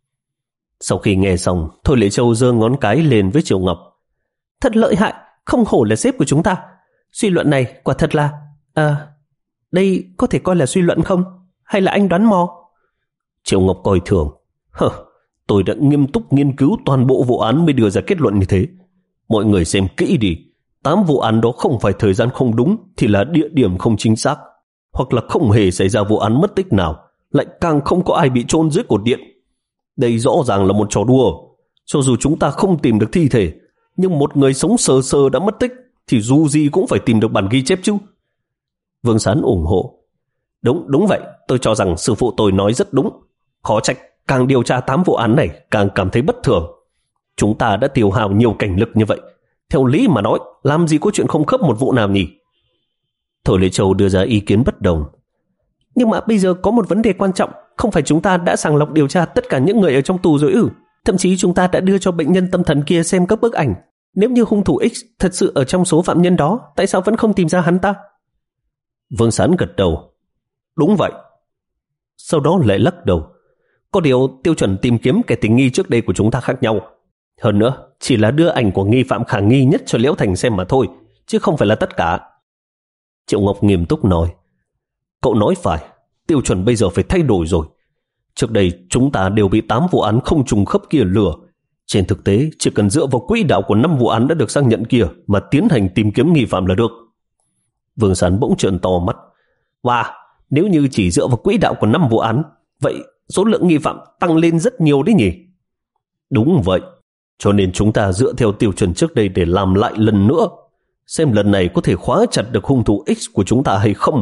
Sau khi nghe xong, Thôi Lệ Châu giơ ngón cái lên với Triệu Ngọc: thật lợi hại, không hổ là sếp của chúng ta. Suy luận này quả thật là... À, đây có thể coi là suy luận không? Hay là anh đoán mò? Triệu Ngọc coi thường: hờ, tôi đã nghiêm túc nghiên cứu toàn bộ vụ án mới đưa ra kết luận như thế. Mọi người xem kỹ đi. Tám vụ án đó không phải thời gian không đúng thì là địa điểm không chính xác, hoặc là không hề xảy ra vụ án mất tích nào, lại càng không có ai bị chôn dưới cột điện. Đây rõ ràng là một trò đùa. Cho dù chúng ta không tìm được thi thể, nhưng một người sống sờ sờ đã mất tích thì dù gì cũng phải tìm được bản ghi chép chứ. Vương Sán ủng hộ. Đúng, đúng vậy, tôi cho rằng sư phụ tôi nói rất đúng. Khó trách, càng điều tra tám vụ án này càng cảm thấy bất thường. Chúng ta đã tiêu hao nhiều cảnh lực như vậy. Theo lý mà nói, làm gì có chuyện không khớp một vụ nào nhỉ? Thôi Lê Châu đưa ra ý kiến bất đồng. Nhưng mà bây giờ có một vấn đề quan trọng. Không phải chúng ta đã sàng lọc điều tra tất cả những người ở trong tù rồi ư? Thậm chí chúng ta đã đưa cho bệnh nhân tâm thần kia xem các bức ảnh. Nếu như hung thủ X thật sự ở trong số phạm nhân đó, tại sao vẫn không tìm ra hắn ta? Vương Sán gật đầu. Đúng vậy. Sau đó lại lắc đầu. Có điều tiêu chuẩn tìm kiếm kẻ tình nghi trước đây của chúng ta khác nhau. Hơn nữa, chỉ là đưa ảnh của nghi phạm khả nghi nhất cho Liễu Thành xem mà thôi, chứ không phải là tất cả. Triệu Ngọc nghiêm túc nói. Cậu nói phải, tiêu chuẩn bây giờ phải thay đổi rồi. Trước đây chúng ta đều bị tám vụ án không trùng khớp kia lừa. Trên thực tế, chỉ cần dựa vào quỹ đạo của năm vụ án đã được xác nhận kia mà tiến hành tìm kiếm nghi phạm là được. Vương Sán bỗng trợn to mắt. Và nếu như chỉ dựa vào quỹ đạo của năm vụ án, vậy số lượng nghi phạm tăng lên rất nhiều đấy nhỉ? Đúng vậy. Cho nên chúng ta dựa theo tiêu chuẩn trước đây để làm lại lần nữa, xem lần này có thể khóa chặt được hung thủ X của chúng ta hay không.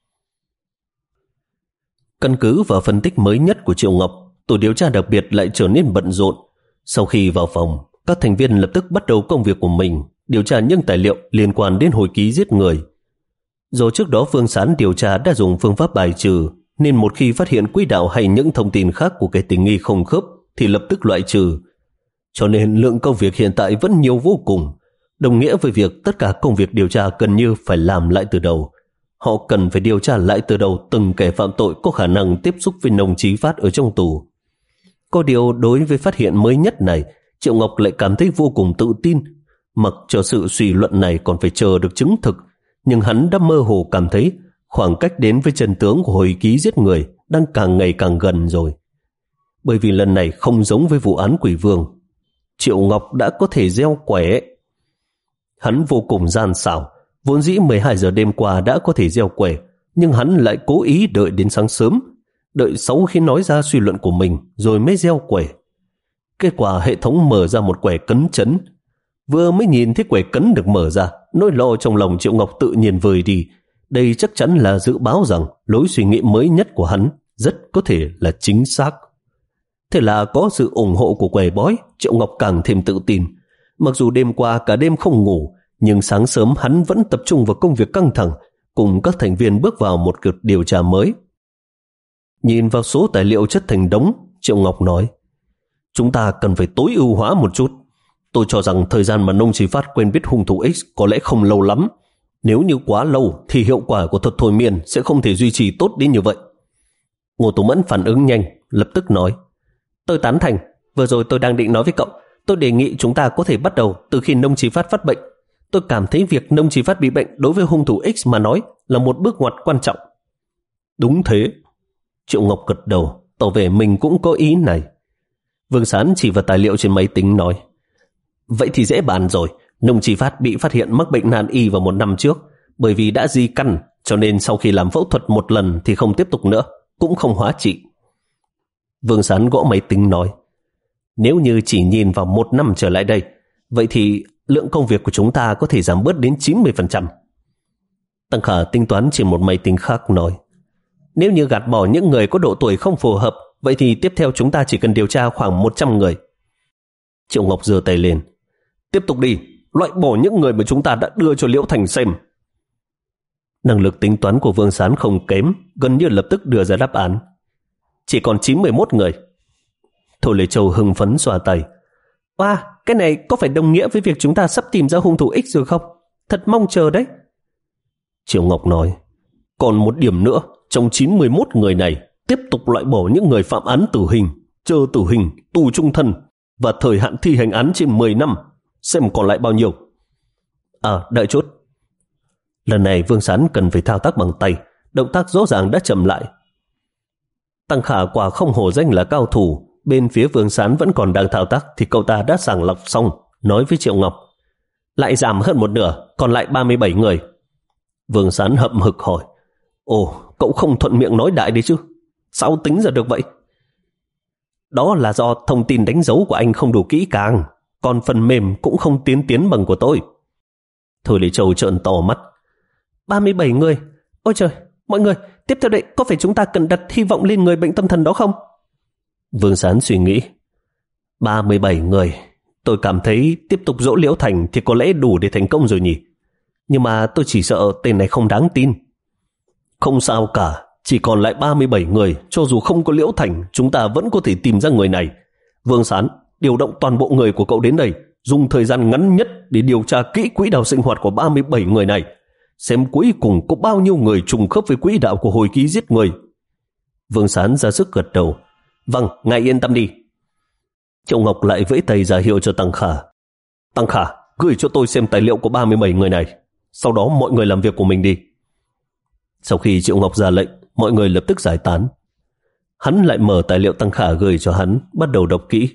Căn cứ vào phân tích mới nhất của Triệu Ngọc, tổ điều tra đặc biệt lại trở nên bận rộn. Sau khi vào phòng, các thành viên lập tức bắt đầu công việc của mình, điều tra những tài liệu liên quan đến hồi ký giết người. Do trước đó Vương Sán điều tra đã dùng phương pháp bài trừ, nên một khi phát hiện quỹ đạo hay những thông tin khác của kẻ tình nghi không khớp thì lập tức loại trừ. Cho nên lượng công việc hiện tại vẫn nhiều vô cùng, đồng nghĩa với việc tất cả công việc điều tra gần như phải làm lại từ đầu. Họ cần phải điều tra lại từ đầu từng kẻ phạm tội có khả năng tiếp xúc với Nông Chí Phát ở trong tù. Có điều đối với phát hiện mới nhất này, Triệu Ngọc lại cảm thấy vô cùng tự tin. Mặc cho sự suy luận này còn phải chờ được chứng thực, nhưng hắn đã mơ hồ cảm thấy khoảng cách đến với chân tướng của hồi ký giết người đang càng ngày càng gần rồi. Bởi vì lần này không giống với vụ án Quỷ Vương, Triệu Ngọc đã có thể gieo quẻ. Hắn vô cùng gian xảo, vốn dĩ mười hai giờ đêm qua đã có thể gieo quẻ, nhưng hắn lại cố ý đợi đến sáng sớm, đợi sau khi nói ra suy luận của mình rồi mới gieo quẻ. Kết quả hệ thống mở ra một quẻ cấn chấn. Vừa mới nhìn thấy quẻ cấn được mở ra, nỗi lo trong lòng Triệu Ngọc tự nhiên vơi đi. Đây chắc chắn là dự báo rằng lối suy nghĩ mới nhất của hắn rất có thể là chính xác. Thế là có sự ủng hộ của quẻ bói, Triệu Ngọc càng thêm tự tin. Mặc dù đêm qua cả đêm không ngủ, nhưng sáng sớm hắn vẫn tập trung vào công việc căng thẳng, cùng các thành viên bước vào một cuộc điều tra mới. Nhìn vào số tài liệu chất thành đống, Triệu Ngọc nói, chúng ta cần phải tối ưu hóa một chút. Tôi cho rằng thời gian mà Nông Chí Phát quen biết hung thủ X có lẽ không lâu lắm. Nếu như quá lâu thì hiệu quả của thuật thôi miên sẽ không thể duy trì tốt đến như vậy. Ngô Tú Mẫn phản ứng nhanh, lập tức nói, tôi tán thành, vừa rồi tôi đang định nói với cậu, tôi đề nghị chúng ta có thể bắt đầu từ khi Nông Chí Phát phát bệnh. Tôi cảm thấy việc Nông Chí Phát bị bệnh đối với hung thủ X mà nói là một bước ngoặt quan trọng. Đúng thế. Triệu Ngọc gật đầu, tỏ vẻ mình cũng có ý này. Vương Sán chỉ vào tài liệu trên máy tính nói, vậy thì dễ bàn rồi. Nông Chí Phát bị phát hiện mắc bệnh nan y vào một năm trước, bởi vì đã di căn, cho nên sau khi làm phẫu thuật một lần thì không tiếp tục nữa, cũng không hóa trị. Vương Sán gõ máy tính nói, nếu như chỉ nhìn vào một năm trở lại đây, vậy thì lượng công việc của chúng ta có thể giảm bớt đến chín mươi phần trăm. Tăng Khả tính toán trên một máy tính khác nói, nếu như gạt bỏ những người có độ tuổi không phù hợp, vậy thì tiếp theo chúng ta chỉ cần điều tra khoảng một trăm người. Triệu Ngọc giơ tay lên, tiếp tục đi, loại bỏ những người mà chúng ta đã đưa cho Liễu Thành xem. Năng lực tính toán của Vương Sán không kém, gần như lập tức đưa ra đáp án. Chỉ còn chín mươi mốt người. Thôi Lê Châu hưng phấn xoa tay. Wow, cái này có phải đồng nghĩa với việc chúng ta sắp tìm ra hung thủ X rồi không? Thật mong chờ đấy. Triệu Ngọc nói, còn một điểm nữa, trong chín mươi mốt người này, tiếp tục loại bỏ những người phạm án tử hình, chờ tử hình, tù trung thân và thời hạn thi hành án trên mười năm, xem còn lại bao nhiêu. À, đợi chút. Lần này Vương Sán cần phải thao tác bằng tay, động tác rõ ràng đã chậm lại. Tăng Khả quả không hổ danh là cao thủ, bên phía Vương Sán vẫn còn đang thao tác thì cậu ta đã sàng lọc xong, nói với Triệu Ngọc, lại giảm hơn một nửa, còn lại ba mươi bảy người. Vương Sán hậm hực hỏi, ồ, cậu không thuận miệng nói đại đi chứ? Sao tính ra được vậy? Đó là do thông tin đánh dấu của anh không đủ kỹ càng, còn phần mềm cũng không tiến tiến bằng của tôi. Thôi Lý Châu trợn to mắt. ba mươi bảy người. Ôi trời, mọi người, tiếp theo đây có phải chúng ta cần đặt hy vọng lên người bệnh tâm thần đó không? Vương Sán suy nghĩ. ba mươi bảy người. Tôi cảm thấy tiếp tục dỗ Liễu Thành thì có lẽ đủ để thành công rồi nhỉ. Nhưng mà tôi chỉ sợ tên này không đáng tin. Không sao cả, chỉ còn lại ba mươi bảy người. Cho dù không có Liễu Thành, chúng ta vẫn có thể tìm ra người này. Vương Sán, điều động toàn bộ người của cậu đến đây, dùng thời gian ngắn nhất để điều tra kỹ quỹ đạo sinh hoạt của ba mươi bảy người này, xem cuối cùng có bao nhiêu người trùng khớp với quỹ đạo của hồi ký giết người. Vương Sán ra sức gật đầu. Vâng, ngài yên tâm đi. Triệu Ngọc lại vẫy tay ra hiệu cho Tăng Khả. Tăng Khả, gửi cho tôi xem tài liệu của ba mươi bảy người này. Sau đó mọi người làm việc của mình đi. Sau khi Triệu Ngọc ra lệnh, mọi người lập tức giải tán. Hắn lại mở tài liệu Tăng Khả gửi cho hắn, bắt đầu đọc kỹ.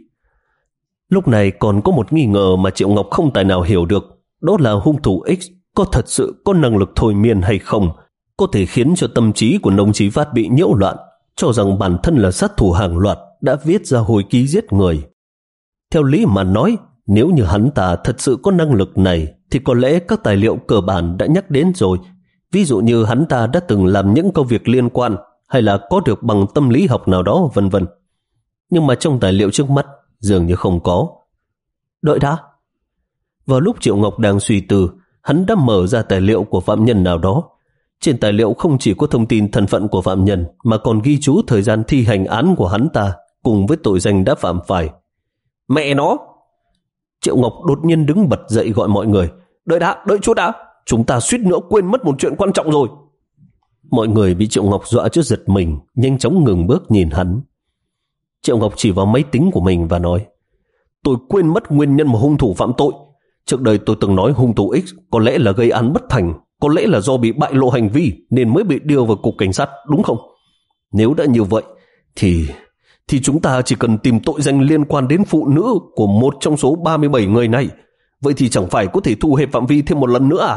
Lúc này còn có một nghi ngờ mà Triệu Ngọc không tài nào hiểu được. Đó là hung thủ X có thật sự có năng lực thôi miên hay không, có thể khiến cho tâm trí của Nông Chí Phát bị nhiễu loạn, cho rằng bản thân là sát thủ hàng loạt đã viết ra hồi ký giết người. Theo lý mà nói, nếu như hắn ta thật sự có năng lực này thì có lẽ các tài liệu cơ bản đã nhắc đến rồi. Ví dụ như hắn ta đã từng làm những công việc liên quan hay là có được bằng tâm lý học nào đó vân vân. Nhưng mà trong tài liệu trước mắt dường như không có. Đợi đã. Vào lúc Triệu Ngọc đang suy tư, hắn đã mở ra tài liệu của phạm nhân nào đó. Trên tài liệu không chỉ có thông tin thân phận của phạm nhân mà còn ghi chú thời gian thi hành án của hắn ta cùng với tội danh đã phạm phải. Mẹ nó! Triệu Ngọc đột nhiên đứng bật dậy gọi mọi người. Đợi đã, đợi chút đã. Chúng ta suýt nữa quên mất một chuyện quan trọng rồi. Mọi người bị Triệu Ngọc dọa cho giật mình, nhanh chóng ngừng bước nhìn hắn. Triệu Ngọc chỉ vào máy tính của mình và nói: Tôi quên mất nguyên nhân mà hung thủ phạm tội. Trước đây tôi từng nói hung thủ X có lẽ là gây án bất thành, có lẽ là do bị bại lộ hành vi nên mới bị đưa vào cục cảnh sát, đúng không? Nếu đã như vậy thì thì chúng ta chỉ cần tìm tội danh liên quan đến phụ nữ của một trong số ba mươi bảy người này. Vậy thì chẳng phải có thể thu hẹp phạm vi thêm một lần nữa à?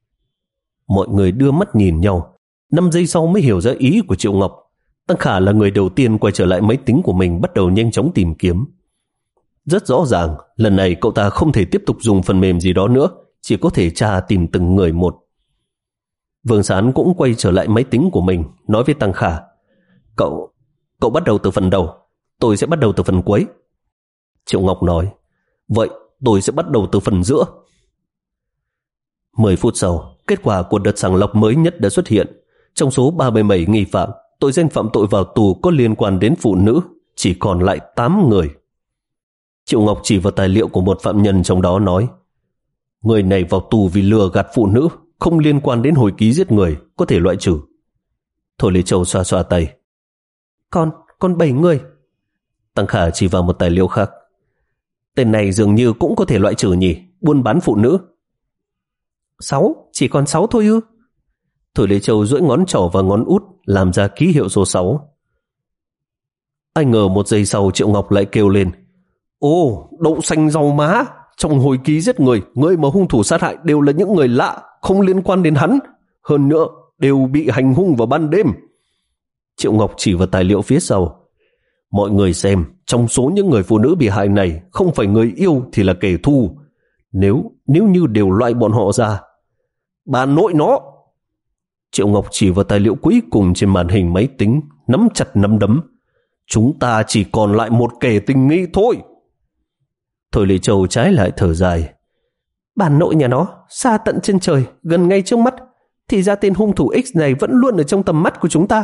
Mọi người đưa mắt nhìn nhau. Năm giây sau mới hiểu ra ý của Triệu Ngọc. Tăng Khả là người đầu tiên quay trở lại máy tính của mình, bắt đầu nhanh chóng tìm kiếm. Rất rõ ràng, lần này cậu ta không thể tiếp tục dùng phần mềm gì đó nữa, chỉ có thể tra tìm từng người một. Vương Sán cũng quay trở lại máy tính của mình, nói với Tăng Khả: Cậu, cậu bắt đầu từ phần đầu, tôi sẽ bắt đầu từ phần cuối. Triệu Ngọc nói: Vậy tôi sẽ bắt đầu từ phần giữa. Mười phút sau, kết quả của đợt sàng lọc mới nhất đã xuất hiện. Trong số ba mươi bảy nghi phạm, tội danh phạm tội vào tù có liên quan đến phụ nữ chỉ còn lại tám người. Triệu Ngọc chỉ vào tài liệu của một phạm nhân trong đó nói: Người này vào tù vì lừa gạt phụ nữ, không liên quan đến hồi ký giết người, có thể loại trừ. Thôi Lý Châu xoa xoa tay: Còn, còn bảy người. Tăng Khả chỉ vào một tài liệu khác: Tên này dường như cũng có thể loại trừ nhỉ, buôn bán phụ nữ. Sáu, chỉ còn sáu thôi ư? Thôi Lý Châu duỗi ngón trỏ và ngón út làm ra ký hiệu số sáu. Ai ngờ một giây sau Triệu Ngọc lại kêu lên: Ồ, đậu xanh rau má, trong hồi ký giết người, người mà hung thủ sát hại đều là những người lạ, không liên quan đến hắn. Hơn nữa, đều bị hành hung vào ban đêm. Triệu Ngọc chỉ vào tài liệu phía sau: Mọi người xem, trong số những người phụ nữ bị hại này, không phải người yêu thì là kẻ thù. Nếu, nếu như đều loại bọn họ ra. Bà nội nó! Triệu Ngọc chỉ vào tài liệu cuối cùng trên màn hình máy tính, nắm chặt nắm đấm: Chúng ta chỉ còn lại một kẻ tình nghi thôi. Thôi Lý Châu trái lại thở dài: Bà nội nhà nó, xa tận trên trời, gần ngay trước mắt, thì ra tên hung thủ X này vẫn luôn ở trong tầm mắt của chúng ta.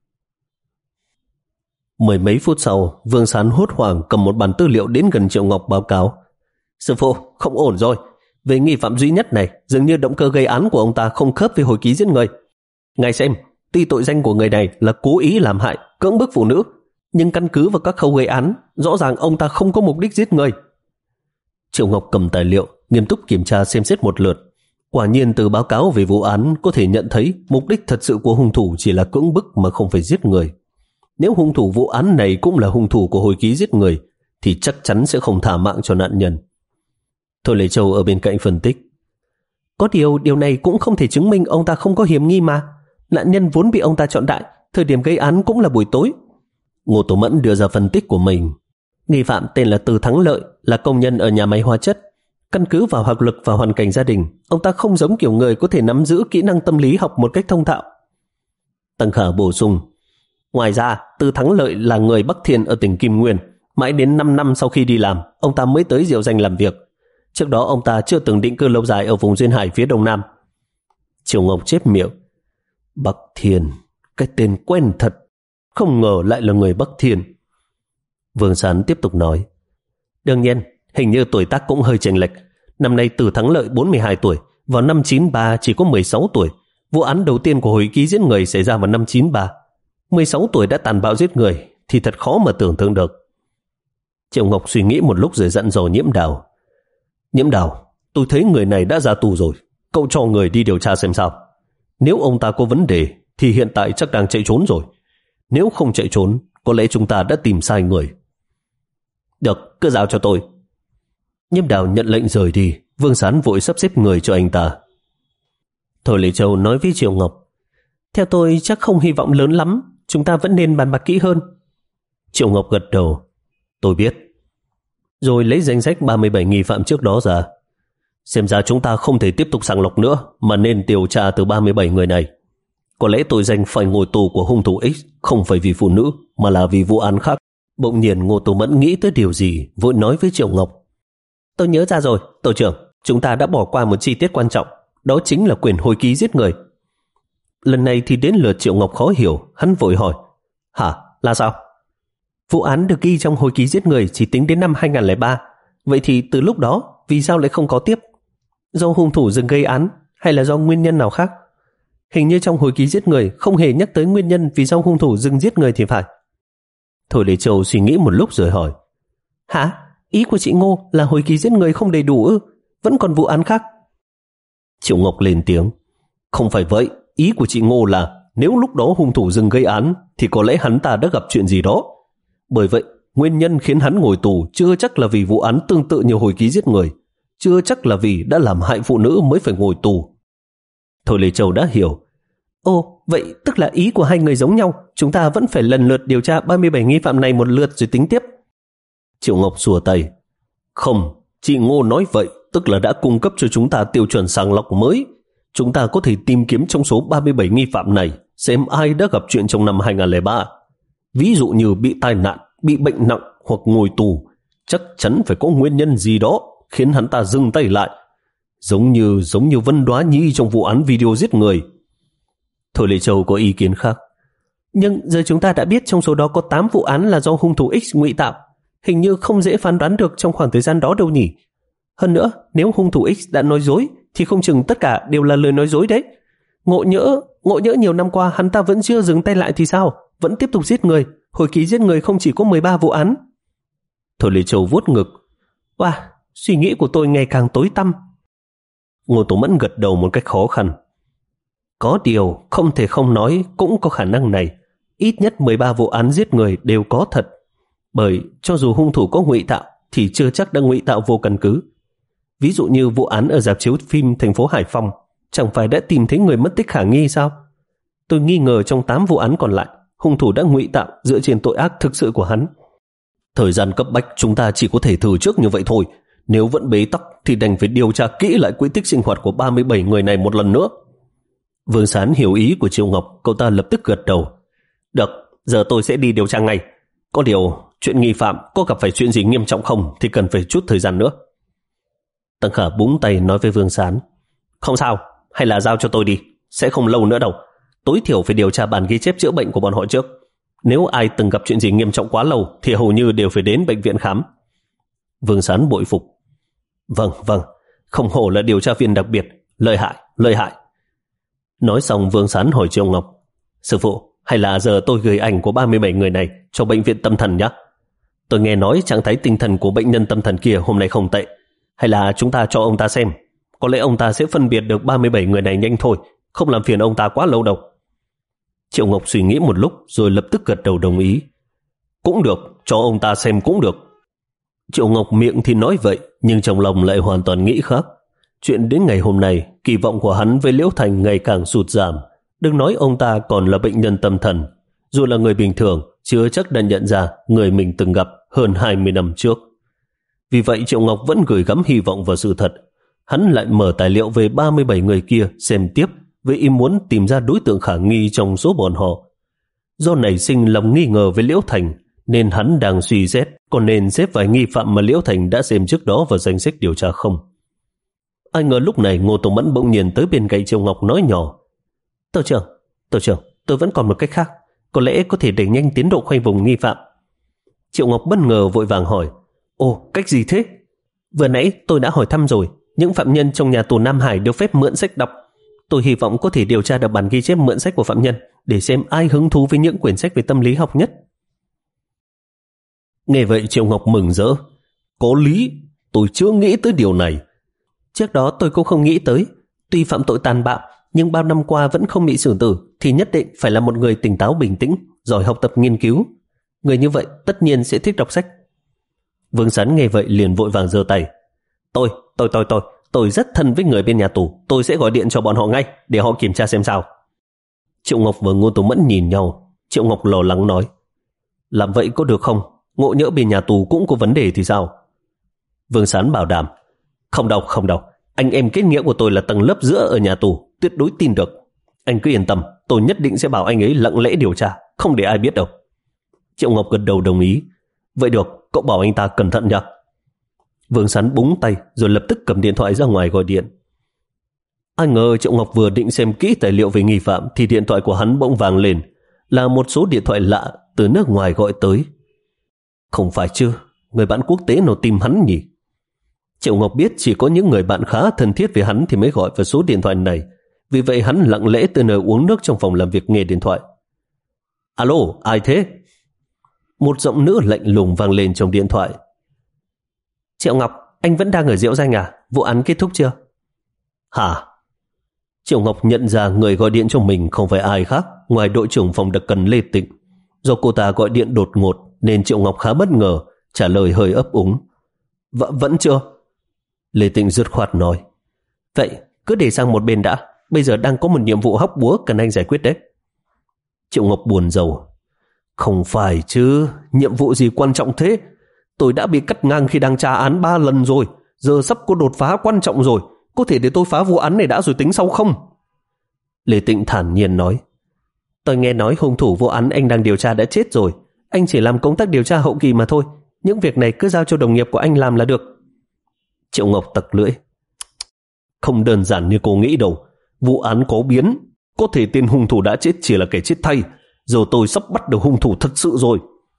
Mười mấy phút sau, Vương Sán hốt hoảng cầm một bản tư liệu đến gần Triệu Ngọc báo cáo: Sư phụ, không ổn rồi. Về nghi phạm duy nhất này, dường như động cơ gây án của ông ta không khớp với hồi ký giết người. Ngài xem, tuy tội danh của người này là cố ý làm hại, cưỡng bức phụ nữ, nhưng căn cứ vào các khâu gây án, rõ ràng ông ta không có mục đích giết người. Triệu Ngọc cầm tài liệu, nghiêm túc kiểm tra xem xét một lượt. Quả nhiên từ báo cáo về vụ án có thể nhận thấy mục đích thật sự của hung thủ chỉ là cưỡng bức mà không phải giết người. Nếu hung thủ vụ án này cũng là hung thủ của hồi ký giết người, thì chắc chắn sẽ không thả mạng cho nạn nhân. Thôi Lê Châu ở bên cạnh phân tích: Có điều điều này cũng không thể chứng minh ông ta không có hiểm nghi mà. Nạn nhân vốn bị ông ta chọn đại, thời điểm gây án cũng là buổi tối. Ngô Tố Mẫn đưa ra phân tích của mình. Nghi phạm tên là Từ Thắng Lợi, là công nhân ở nhà máy hóa chất. Căn cứ vào học lực và hoàn cảnh gia đình, ông ta không giống kiểu người có thể nắm giữ kỹ năng tâm lý học một cách thông thạo. Tăng Khả bổ sung, ngoài ra, Từ Thắng Lợi là người Bắc Thiên ở tỉnh Kim Nguyên. Mãi đến năm năm sau khi đi làm, ông ta mới tới Diệu Danh làm việc. Trước đó ông ta chưa từng định cư lâu dài ở vùng duyên hải phía đông nam. Triệu Ngọc chép miệng. Bắc Thiên, cái tên quen thật, không ngờ lại là người Bắc Thiên. Vương Sán tiếp tục nói, đương nhiên, hình như tuổi tác cũng hơi chênh lệch. Năm nay Từ Thắng Lợi bốn mươi hai tuổi, vào năm chín ba chỉ có mười sáu tuổi. Vụ án đầu tiên của hồi ký giết người xảy ra vào năm chín ba. mười sáu tuổi đã tàn bạo giết người thì thật khó mà tưởng tượng được. Triệu Ngọc suy nghĩ một lúc rồi dặn dò Nhiễm Đào. Nhiễm Đào, tôi thấy người này đã ra tù rồi, cậu cho người đi điều tra xem sao. Nếu ông ta có vấn đề thì hiện tại chắc đang chạy trốn rồi. Nếu không chạy trốn, có lẽ chúng ta đã tìm sai người. Được, cứ giao cho tôi. Nhiễm Đào nhận lệnh rời đi. Vương Sán vội sắp xếp người cho anh ta. Thôi Lê Châu nói với Triệu Ngọc, theo tôi chắc không hy vọng lớn lắm, chúng ta vẫn nên bàn bạc kỹ hơn. Triệu Ngọc gật đầu. Tôi biết. Rồi lấy danh sách ba mươi bảy nghi phạm trước đó ra. Xem ra chúng ta không thể tiếp tục sàng lọc nữa, mà nên điều tra từ ba mươi bảy người này. Có lẽ tội danh phải ngồi tù của hung thủ X không phải vì phụ nữ, mà là vì vụ án khác. Bỗng nhiên Ngô Tố Mẫn nghĩ tới điều gì, vội nói với Triệu Ngọc, tôi nhớ ra rồi, tổ trưởng, chúng ta đã bỏ qua một chi tiết quan trọng, đó chính là quyền hồi ký giết người. Lần này thì đến lượt Triệu Ngọc khó hiểu, hắn vội hỏi, hả, là sao? Vụ án được ghi trong hồi ký giết người chỉ tính đến năm hai không không ba, vậy thì từ lúc đó vì sao lại không có tiếp? Do hung thủ dừng gây án hay là do nguyên nhân nào khác? Hình như trong hồi ký giết người không hề nhắc tới nguyên nhân vì sao hung thủ dừng giết người thì phải. Thôi Lê Châu suy nghĩ một lúc rồi hỏi, hả? Ý của chị Ngô là hồi ký giết người không đầy đủ ư? Vẫn còn vụ án khác? Triệu Ngọc lên tiếng, không phải vậy, ý của chị Ngô là nếu lúc đó hung thủ dừng gây án thì có lẽ hắn ta đã gặp chuyện gì đó. Bởi vậy, nguyên nhân khiến hắn ngồi tù chưa chắc là vì vụ án tương tự như hồi ký giết người, chưa chắc là vì đã làm hại phụ nữ mới phải ngồi tù. Thôi Lê Châu đã hiểu. Ồ, vậy tức là ý của hai người giống nhau, chúng ta vẫn phải lần lượt điều tra ba mươi bảy nghi phạm này một lượt rồi tính tiếp. Triệu Ngọc xua tay. Không, chị Ngô nói vậy tức là đã cung cấp cho chúng ta tiêu chuẩn sàng lọc mới. Chúng ta có thể tìm kiếm trong số ba mươi bảy nghi phạm này xem ai đã gặp chuyện trong năm hai không không ba. Ví dụ như bị tai nạn, bị bệnh nặng hoặc ngồi tù, chắc chắn phải có nguyên nhân gì đó khiến hắn ta dừng tay lại. Giống như giống như Vân Đoá Nhi trong vụ án video giết người. Thôi Lê Châu có ý kiến khác. Nhưng giờ chúng ta đã biết trong số đó có tám vụ án là do hung thủ X ngụy tạo. Hình như không dễ phán đoán được trong khoảng thời gian đó đâu nhỉ. Hơn nữa, nếu hung thủ X đã nói dối thì không chừng tất cả đều là lời nói dối đấy. Ngộ nhỡ, ngộ nhỡ nhiều năm qua hắn ta vẫn chưa dừng tay lại thì sao? Vẫn tiếp tục giết người. Hồi ký giết người không chỉ có mười ba vụ án. Thôi Lê Châu vuốt ngực. Wow, suy nghĩ của tôi ngày càng tối tăm. Ngô Tố Mẫn gật đầu một cách khó khăn. Có điều không thể không nói cũng có khả năng này. Ít nhất mười ba vụ án giết người đều có thật. Bởi cho dù hung thủ có ngụy tạo thì chưa chắc đã ngụy tạo vô căn cứ. Ví dụ như vụ án ở rạp chiếu phim thành phố Hải Phòng, chẳng phải đã tìm thấy người mất tích khả nghi sao? Tôi nghi ngờ trong tám vụ án còn lại, hung thủ đã ngụy tạo dựa trên tội ác thực sự của hắn. Thời gian cấp bách chúng ta chỉ có thể thử trước như vậy thôi. Nếu vẫn bế tắc thì đành phải điều tra kỹ lại quỹ tích sinh hoạt của ba mươi bảy người này một lần nữa. Vương Sán hiểu ý của Triệu Ngọc, cậu ta lập tức gật đầu. Được, giờ tôi sẽ đi điều tra ngay. Có điều, chuyện nghi phạm có gặp phải chuyện gì nghiêm trọng không thì cần phải chút thời gian nữa. Tăng Khả búng tay nói với Vương Sán. Không sao, hay là giao cho tôi đi, sẽ không lâu nữa đâu. Tối thiểu phải điều tra bản ghi chép chữa bệnh của bọn họ trước. Nếu ai từng gặp chuyện gì nghiêm trọng quá lâu thì hầu như đều phải đến bệnh viện khám. Vương Sán bội phục. Vâng, vâng, không hổ là điều tra viên đặc biệt, lợi hại, lợi hại. Nói xong Vương Sán hỏi Triệu Ngọc. Sư phụ, hay là giờ tôi gửi ảnh của ba mươi bảy người này cho bệnh viện tâm thần nhé? Tôi nghe nói trạng thái tinh thần của bệnh nhân tâm thần kia hôm nay không tệ. Hay là chúng ta cho ông ta xem? Có lẽ ông ta sẽ phân biệt được ba mươi bảy người này nhanh thôi, không làm phiền ông ta quá lâu đâu. Triệu Ngọc suy nghĩ một lúc rồi lập tức gật đầu đồng ý. Cũng được, cho ông ta xem cũng được. Triệu Ngọc miệng thì nói vậy, nhưng trong lòng lại hoàn toàn nghĩ khác. Chuyện đến ngày hôm nay, kỳ vọng của hắn với Liễu Thành ngày càng sụt giảm. Đừng nói ông ta còn là bệnh nhân tâm thần, Dù là người bình thường, chưa chắc đã nhận ra người mình từng gặp hơn hai mươi năm trước. Vì vậy Triệu Ngọc vẫn gửi gắm hy vọng vào sự thật. Hắn lại mở tài liệu về ba mươi bảy người kia xem tiếp, với ý muốn tìm ra đối tượng khả nghi trong số bọn họ. Do nảy sinh lòng nghi ngờ với Liễu Thành, nên hắn đang suy xét còn nên xếp vài nghi phạm mà Liễu Thành đã xem trước đó vào danh sách điều tra không. Ai ngờ lúc này Ngô Tùng Mẫn bỗng nhiên tới bên cạnh Triệu Ngọc nói nhỏ: Tổ trưởng, tổ trưởng, tôi vẫn còn một cách khác, có lẽ có thể đẩy nhanh tiến độ khoanh vùng nghi phạm. Triệu Ngọc bất ngờ vội vàng hỏi: Ồ, cách gì thế? Vừa nãy tôi đã hỏi thăm rồi, những phạm nhân trong nhà tù Nam Hải được phép mượn sách đọc. Tôi hy vọng có thể điều tra được bản ghi chép mượn sách của phạm nhân để xem ai hứng thú với những quyển sách về tâm lý học nhất. Nghe vậy Triệu Ngọc mừng rỡ: Có lý, tôi chưa nghĩ tới điều này. Trước đó tôi cũng không nghĩ tới, tuy phạm tội tàn bạo nhưng bao năm qua vẫn không bị xử tử thì nhất định phải là một người tỉnh táo bình tĩnh, giỏi học tập nghiên cứu. Người như vậy tất nhiên sẽ thích đọc sách. Vương Sán nghe vậy liền vội vàng giơ tay: Tôi, tôi, tôi, tôi, tôi rất thân với người bên nhà tù, tôi sẽ gọi điện cho bọn họ ngay để họ kiểm tra xem sao. Triệu Ngọc và Ngô Tùng Mẫn nhìn nhau. Triệu Ngọc lo lắng nói: Làm vậy có được không? Ngộ nhỡ bên nhà tù cũng có vấn đề thì sao? Vương Sán bảo đảm: Không đâu, không đâu. Anh em kết nghĩa của tôi là tầng lớp giữa ở nhà tù, tuyệt đối tin được. Anh cứ yên tâm, tôi nhất định sẽ bảo anh ấy lặng lẽ điều tra, không để ai biết đâu. Triệu Ngọc gật đầu đồng ý: Vậy được, cậu bảo anh ta cẩn thận nhé. Vương Sán búng tay rồi lập tức cầm điện thoại ra ngoài gọi điện. Ai ngờ Triệu Ngọc vừa định xem kỹ tài liệu về nghi phạm thì điện thoại của hắn bỗng vang lên, là một số điện thoại lạ từ nước ngoài gọi tới. Không phải chứ, người bạn quốc tế nào tìm hắn nhỉ? Triệu Ngọc biết chỉ có những người bạn khá thân thiết với hắn thì mới gọi vào số điện thoại này. Vì vậy hắn lặng lẽ từ nơi uống nước trong phòng làm việc nghe điện thoại. Alo, ai thế? Một giọng nữ lạnh lùng vang lên trong điện thoại. Triệu Ngọc, anh vẫn đang ở Diệu Danh à? Vụ án kết thúc chưa? Hả? Triệu Ngọc nhận ra người gọi điện cho mình không phải ai khác ngoài đội trưởng phòng đặc cần Lê Tịnh. Do cô ta gọi điện đột ngột nên Triệu Ngọc khá bất ngờ, trả lời hơi ấp úng. V vẫn chưa? Lê Tịnh dứt khoát nói: Vậy cứ để sang một bên đã, bây giờ đang có một nhiệm vụ hóc búa cần anh giải quyết đấy. Triệu Ngọc buồn rầu: Không phải chứ, nhiệm vụ gì quan trọng thế? Tôi đã bị cắt ngang khi đang tra án ba lần rồi, giờ sắp có đột phá quan trọng rồi, có thể để tôi phá vụ án này đã rồi tính sau không? Lê Tịnh thản nhiên nói: Tôi nghe nói hung thủ vụ án anh đang điều tra đã chết rồi, anh chỉ làm công tác điều tra hậu kỳ mà thôi, những việc này cứ giao cho đồng nghiệp của anh làm là được. Triệu Ngọc tặc lưỡi: Không đơn giản như cô nghĩ đâu, vụ án có biến, có thể tên hung thủ đã chết chỉ là kẻ chết thay, giờ tôi sắp bắt được hung thủ thật sự rồi.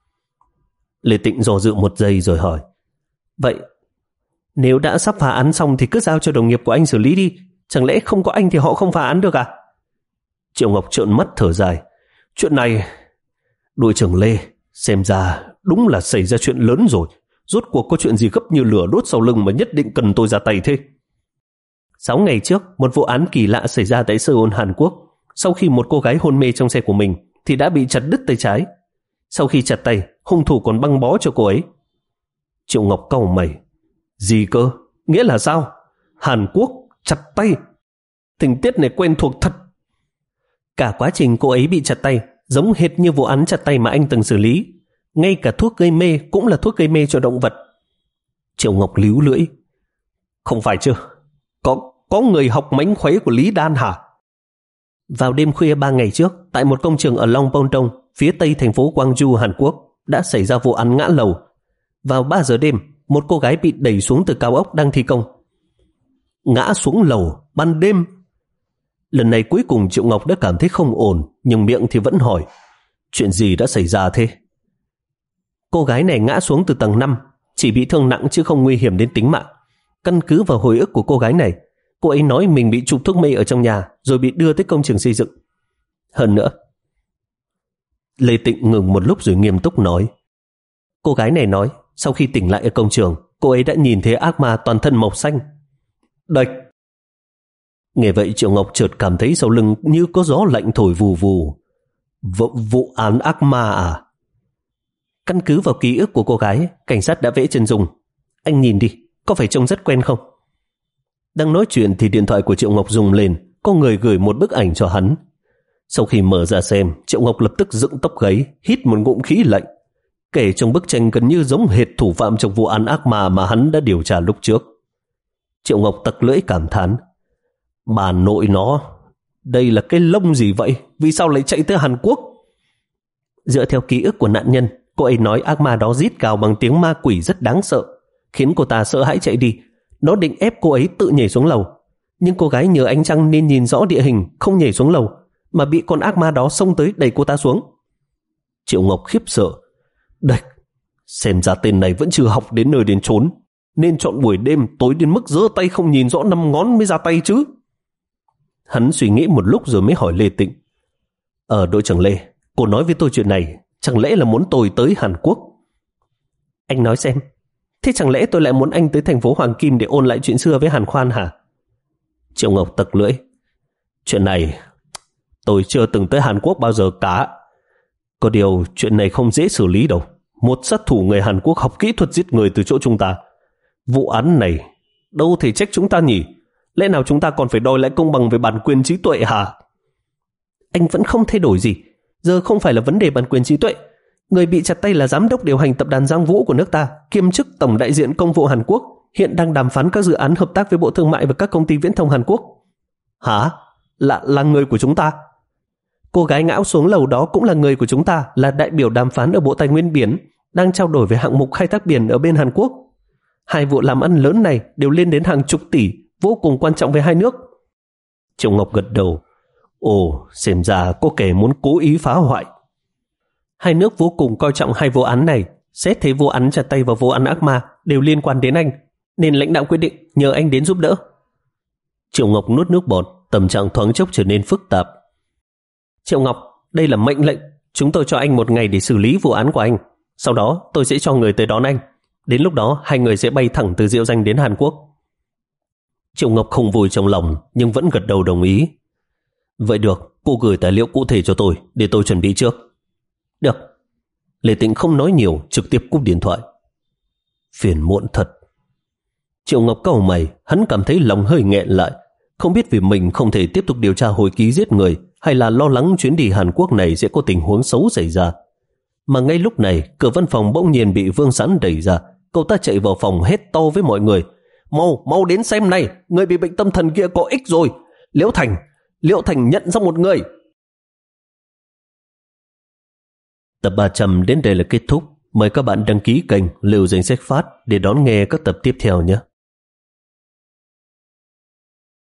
Lê Tịnh do dự một giây rồi hỏi: Vậy nếu đã sắp phá án xong thì cứ giao cho đồng nghiệp của anh xử lý đi, chẳng lẽ không có anh thì họ không phá án được à? Triệu Ngọc trợn mắt thở dài: Chuyện này, đội trưởng Lê, xem ra đúng là xảy ra chuyện lớn rồi. Rốt cuộc có chuyện gì gấp như lửa đốt sau lưng mà nhất định cần tôi ra tay thế? Sáu ngày trước, một vụ án kỳ lạ xảy ra tại Seoul, Hàn Quốc. Sau khi một cô gái hôn mê trong xe của mình thì đã bị chặt đứt tay trái. Sau khi chặt tay, hung thủ còn băng bó cho cô ấy. Triệu Ngọc cau mày: Gì cơ? Nghĩa là sao? Hàn Quốc chặt tay? Tình tiết này quen thuộc thật. Cả quá trình cô ấy bị chặt tay giống hệt như vụ án chặt tay mà anh từng xử lý. Ngay cả thuốc gây mê cũng là thuốc gây mê cho động vật. Triệu Ngọc líu lưỡi: Không phải chứ? Có, có người học mánh khuấy của Lý Đan hả? Vào đêm khuya ba ngày trước, tại một công trường ở Long Pong, phía tây thành phố Gwangju, Hàn Quốc, đã xảy ra vụ án ngã lầu. Vào ba giờ đêm, một cô gái bị đẩy xuống từ cao ốc đang thi công. Ngã xuống lầu, ban đêm? Lần này cuối cùng Triệu Ngọc đã cảm thấy không ổn, nhưng miệng thì vẫn hỏi: Chuyện gì đã xảy ra thế? Cô gái này ngã xuống từ tầng năm, chỉ bị thương nặng chứ không nguy hiểm đến tính mạng. Căn cứ vào hồi ức của cô gái này, cô ấy nói mình bị chụp thuốc mê ở trong nhà rồi bị đưa tới công trường xây dựng. Hơn nữa, Lê Tịnh ngừng một lúc rồi nghiêm túc nói: Cô gái này nói sau khi tỉnh lại ở công trường, cô ấy đã nhìn thấy ác ma toàn thân màu xanh. Đệch! Nghe vậy Triệu Ngọc chợt cảm thấy sau lưng như có gió lạnh thổi vù vù. V- vụ án ác ma à? Căn cứ vào ký ức của cô gái, cảnh sát đã vẽ chân dung. Anh nhìn đi, có phải trông rất quen không? Đang nói chuyện thì điện thoại của Triệu Ngọc rung lên, có người gửi một bức ảnh cho hắn. Sau khi mở ra xem, Triệu Ngọc lập tức dựng tóc gáy, hít một ngụm khí lạnh. Kể trong bức tranh gần như giống hệt thủ phạm trong vụ án ác ma mà hắn đã điều tra lúc trước. Triệu Ngọc tặc lưỡi cảm thán. Bà nội nó, đây là cái lông gì vậy? Vì sao lại chạy tới Hàn Quốc? Dựa theo ký ức của nạn nhân, cô ấy nói ác ma đó rít gào bằng tiếng ma quỷ rất đáng sợ, khiến cô ta sợ hãi chạy đi. Nó định ép cô ấy tự nhảy xuống lầu, nhưng cô gái nhờ ánh trăng nên nhìn rõ địa hình, không nhảy xuống lầu, mà bị con ác ma đó xông tới đẩy cô ta xuống. Triệu Ngọc khiếp sợ. Đạch, xem ra tên này vẫn chưa học đến nơi đến chốn, nên chọn buổi đêm tối đến mức giơ tay không nhìn rõ năm ngón mới ra tay chứ. Hắn suy nghĩ một lúc rồi mới hỏi Lê Tịnh. Ở đội trưởng Lê, cô nói với tôi chuyện này, chẳng lẽ là muốn tôi tới Hàn Quốc? Anh nói xem, thế chẳng lẽ tôi lại muốn anh tới thành phố Hoàng Kim để ôn lại chuyện xưa với Hàn Khoan hả? Triệu Ngọc tặc lưỡi. Chuyện này, tôi chưa từng tới Hàn Quốc bao giờ cả. Có điều chuyện này không dễ xử lý đâu. Một sát thủ người Hàn Quốc học kỹ thuật giết người từ chỗ chúng ta. Vụ án này đâu thể trách chúng ta nhỉ? Lẽ nào chúng ta còn phải đòi lại công bằng về bản quyền trí tuệ hả? Anh vẫn không thay đổi gì. Giờ không phải là vấn đề bản quyền trí tuệ. Người bị chặt tay là giám đốc điều hành tập đoàn Giang Vũ của nước ta, kiêm chức tổng đại diện công vụ Hàn Quốc, hiện đang đàm phán các dự án hợp tác với Bộ Thương mại và các công ty viễn thông Hàn Quốc. Hả? Là, là người của chúng ta? Cô gái ngã xuống lầu đó cũng là người của chúng ta, là đại biểu đàm phán ở Bộ Tài nguyên Biển, đang trao đổi về hạng mục khai thác biển ở bên Hàn Quốc. Hai vụ làm ăn lớn này đều lên đến hàng chục tỷ, vô cùng quan trọng với hai nước. Triệu Ngọc gật đầu. Ồ, xem ra có kẻ muốn cố ý phá hoại. Hai nước vô cùng coi trọng hai vụ án này. Xét thấy vụ án chặt tay và vụ án ác ma đều liên quan đến anh, nên lãnh đạo quyết định nhờ anh đến giúp đỡ. Triệu Ngọc nuốt nước bọt, tâm trạng thoáng chốc trở nên phức tạp. Triệu Ngọc, đây là mệnh lệnh. Chúng tôi cho anh một ngày để xử lý vụ án của anh. Sau đó tôi sẽ cho người tới đón anh. Đến lúc đó hai người sẽ bay thẳng từ Diệu Danh đến Hàn Quốc. Triệu Ngọc không vui trong lòng, nhưng vẫn gật đầu đồng ý. Vậy được, cô gửi tài liệu cụ thể cho tôi để tôi chuẩn bị trước. Được. Lê Tịnh không nói nhiều, trực tiếp cúp điện thoại. Phiền muộn thật. Triệu Ngọc cau mày, hắn cảm thấy lòng hơi nghẹn lại, không biết vì mình không thể tiếp tục điều tra hồi ký giết người, hay là lo lắng chuyến đi Hàn Quốc này sẽ có tình huống xấu xảy ra. Mà ngay lúc này, cửa văn phòng bỗng nhiên bị Vương Sán đẩy ra. Cậu ta chạy vào phòng hét to với mọi người. Mau, mau đến xem này, người bị bệnh tâm thần kia có ích rồi. Liễu Thành, Liễu Thành nhận ra một người. Tập ba trăm đến đây là kết thúc. Mời các bạn đăng ký kênh Lưu Danh Sách Phát để đón nghe các tập tiếp theo nhé.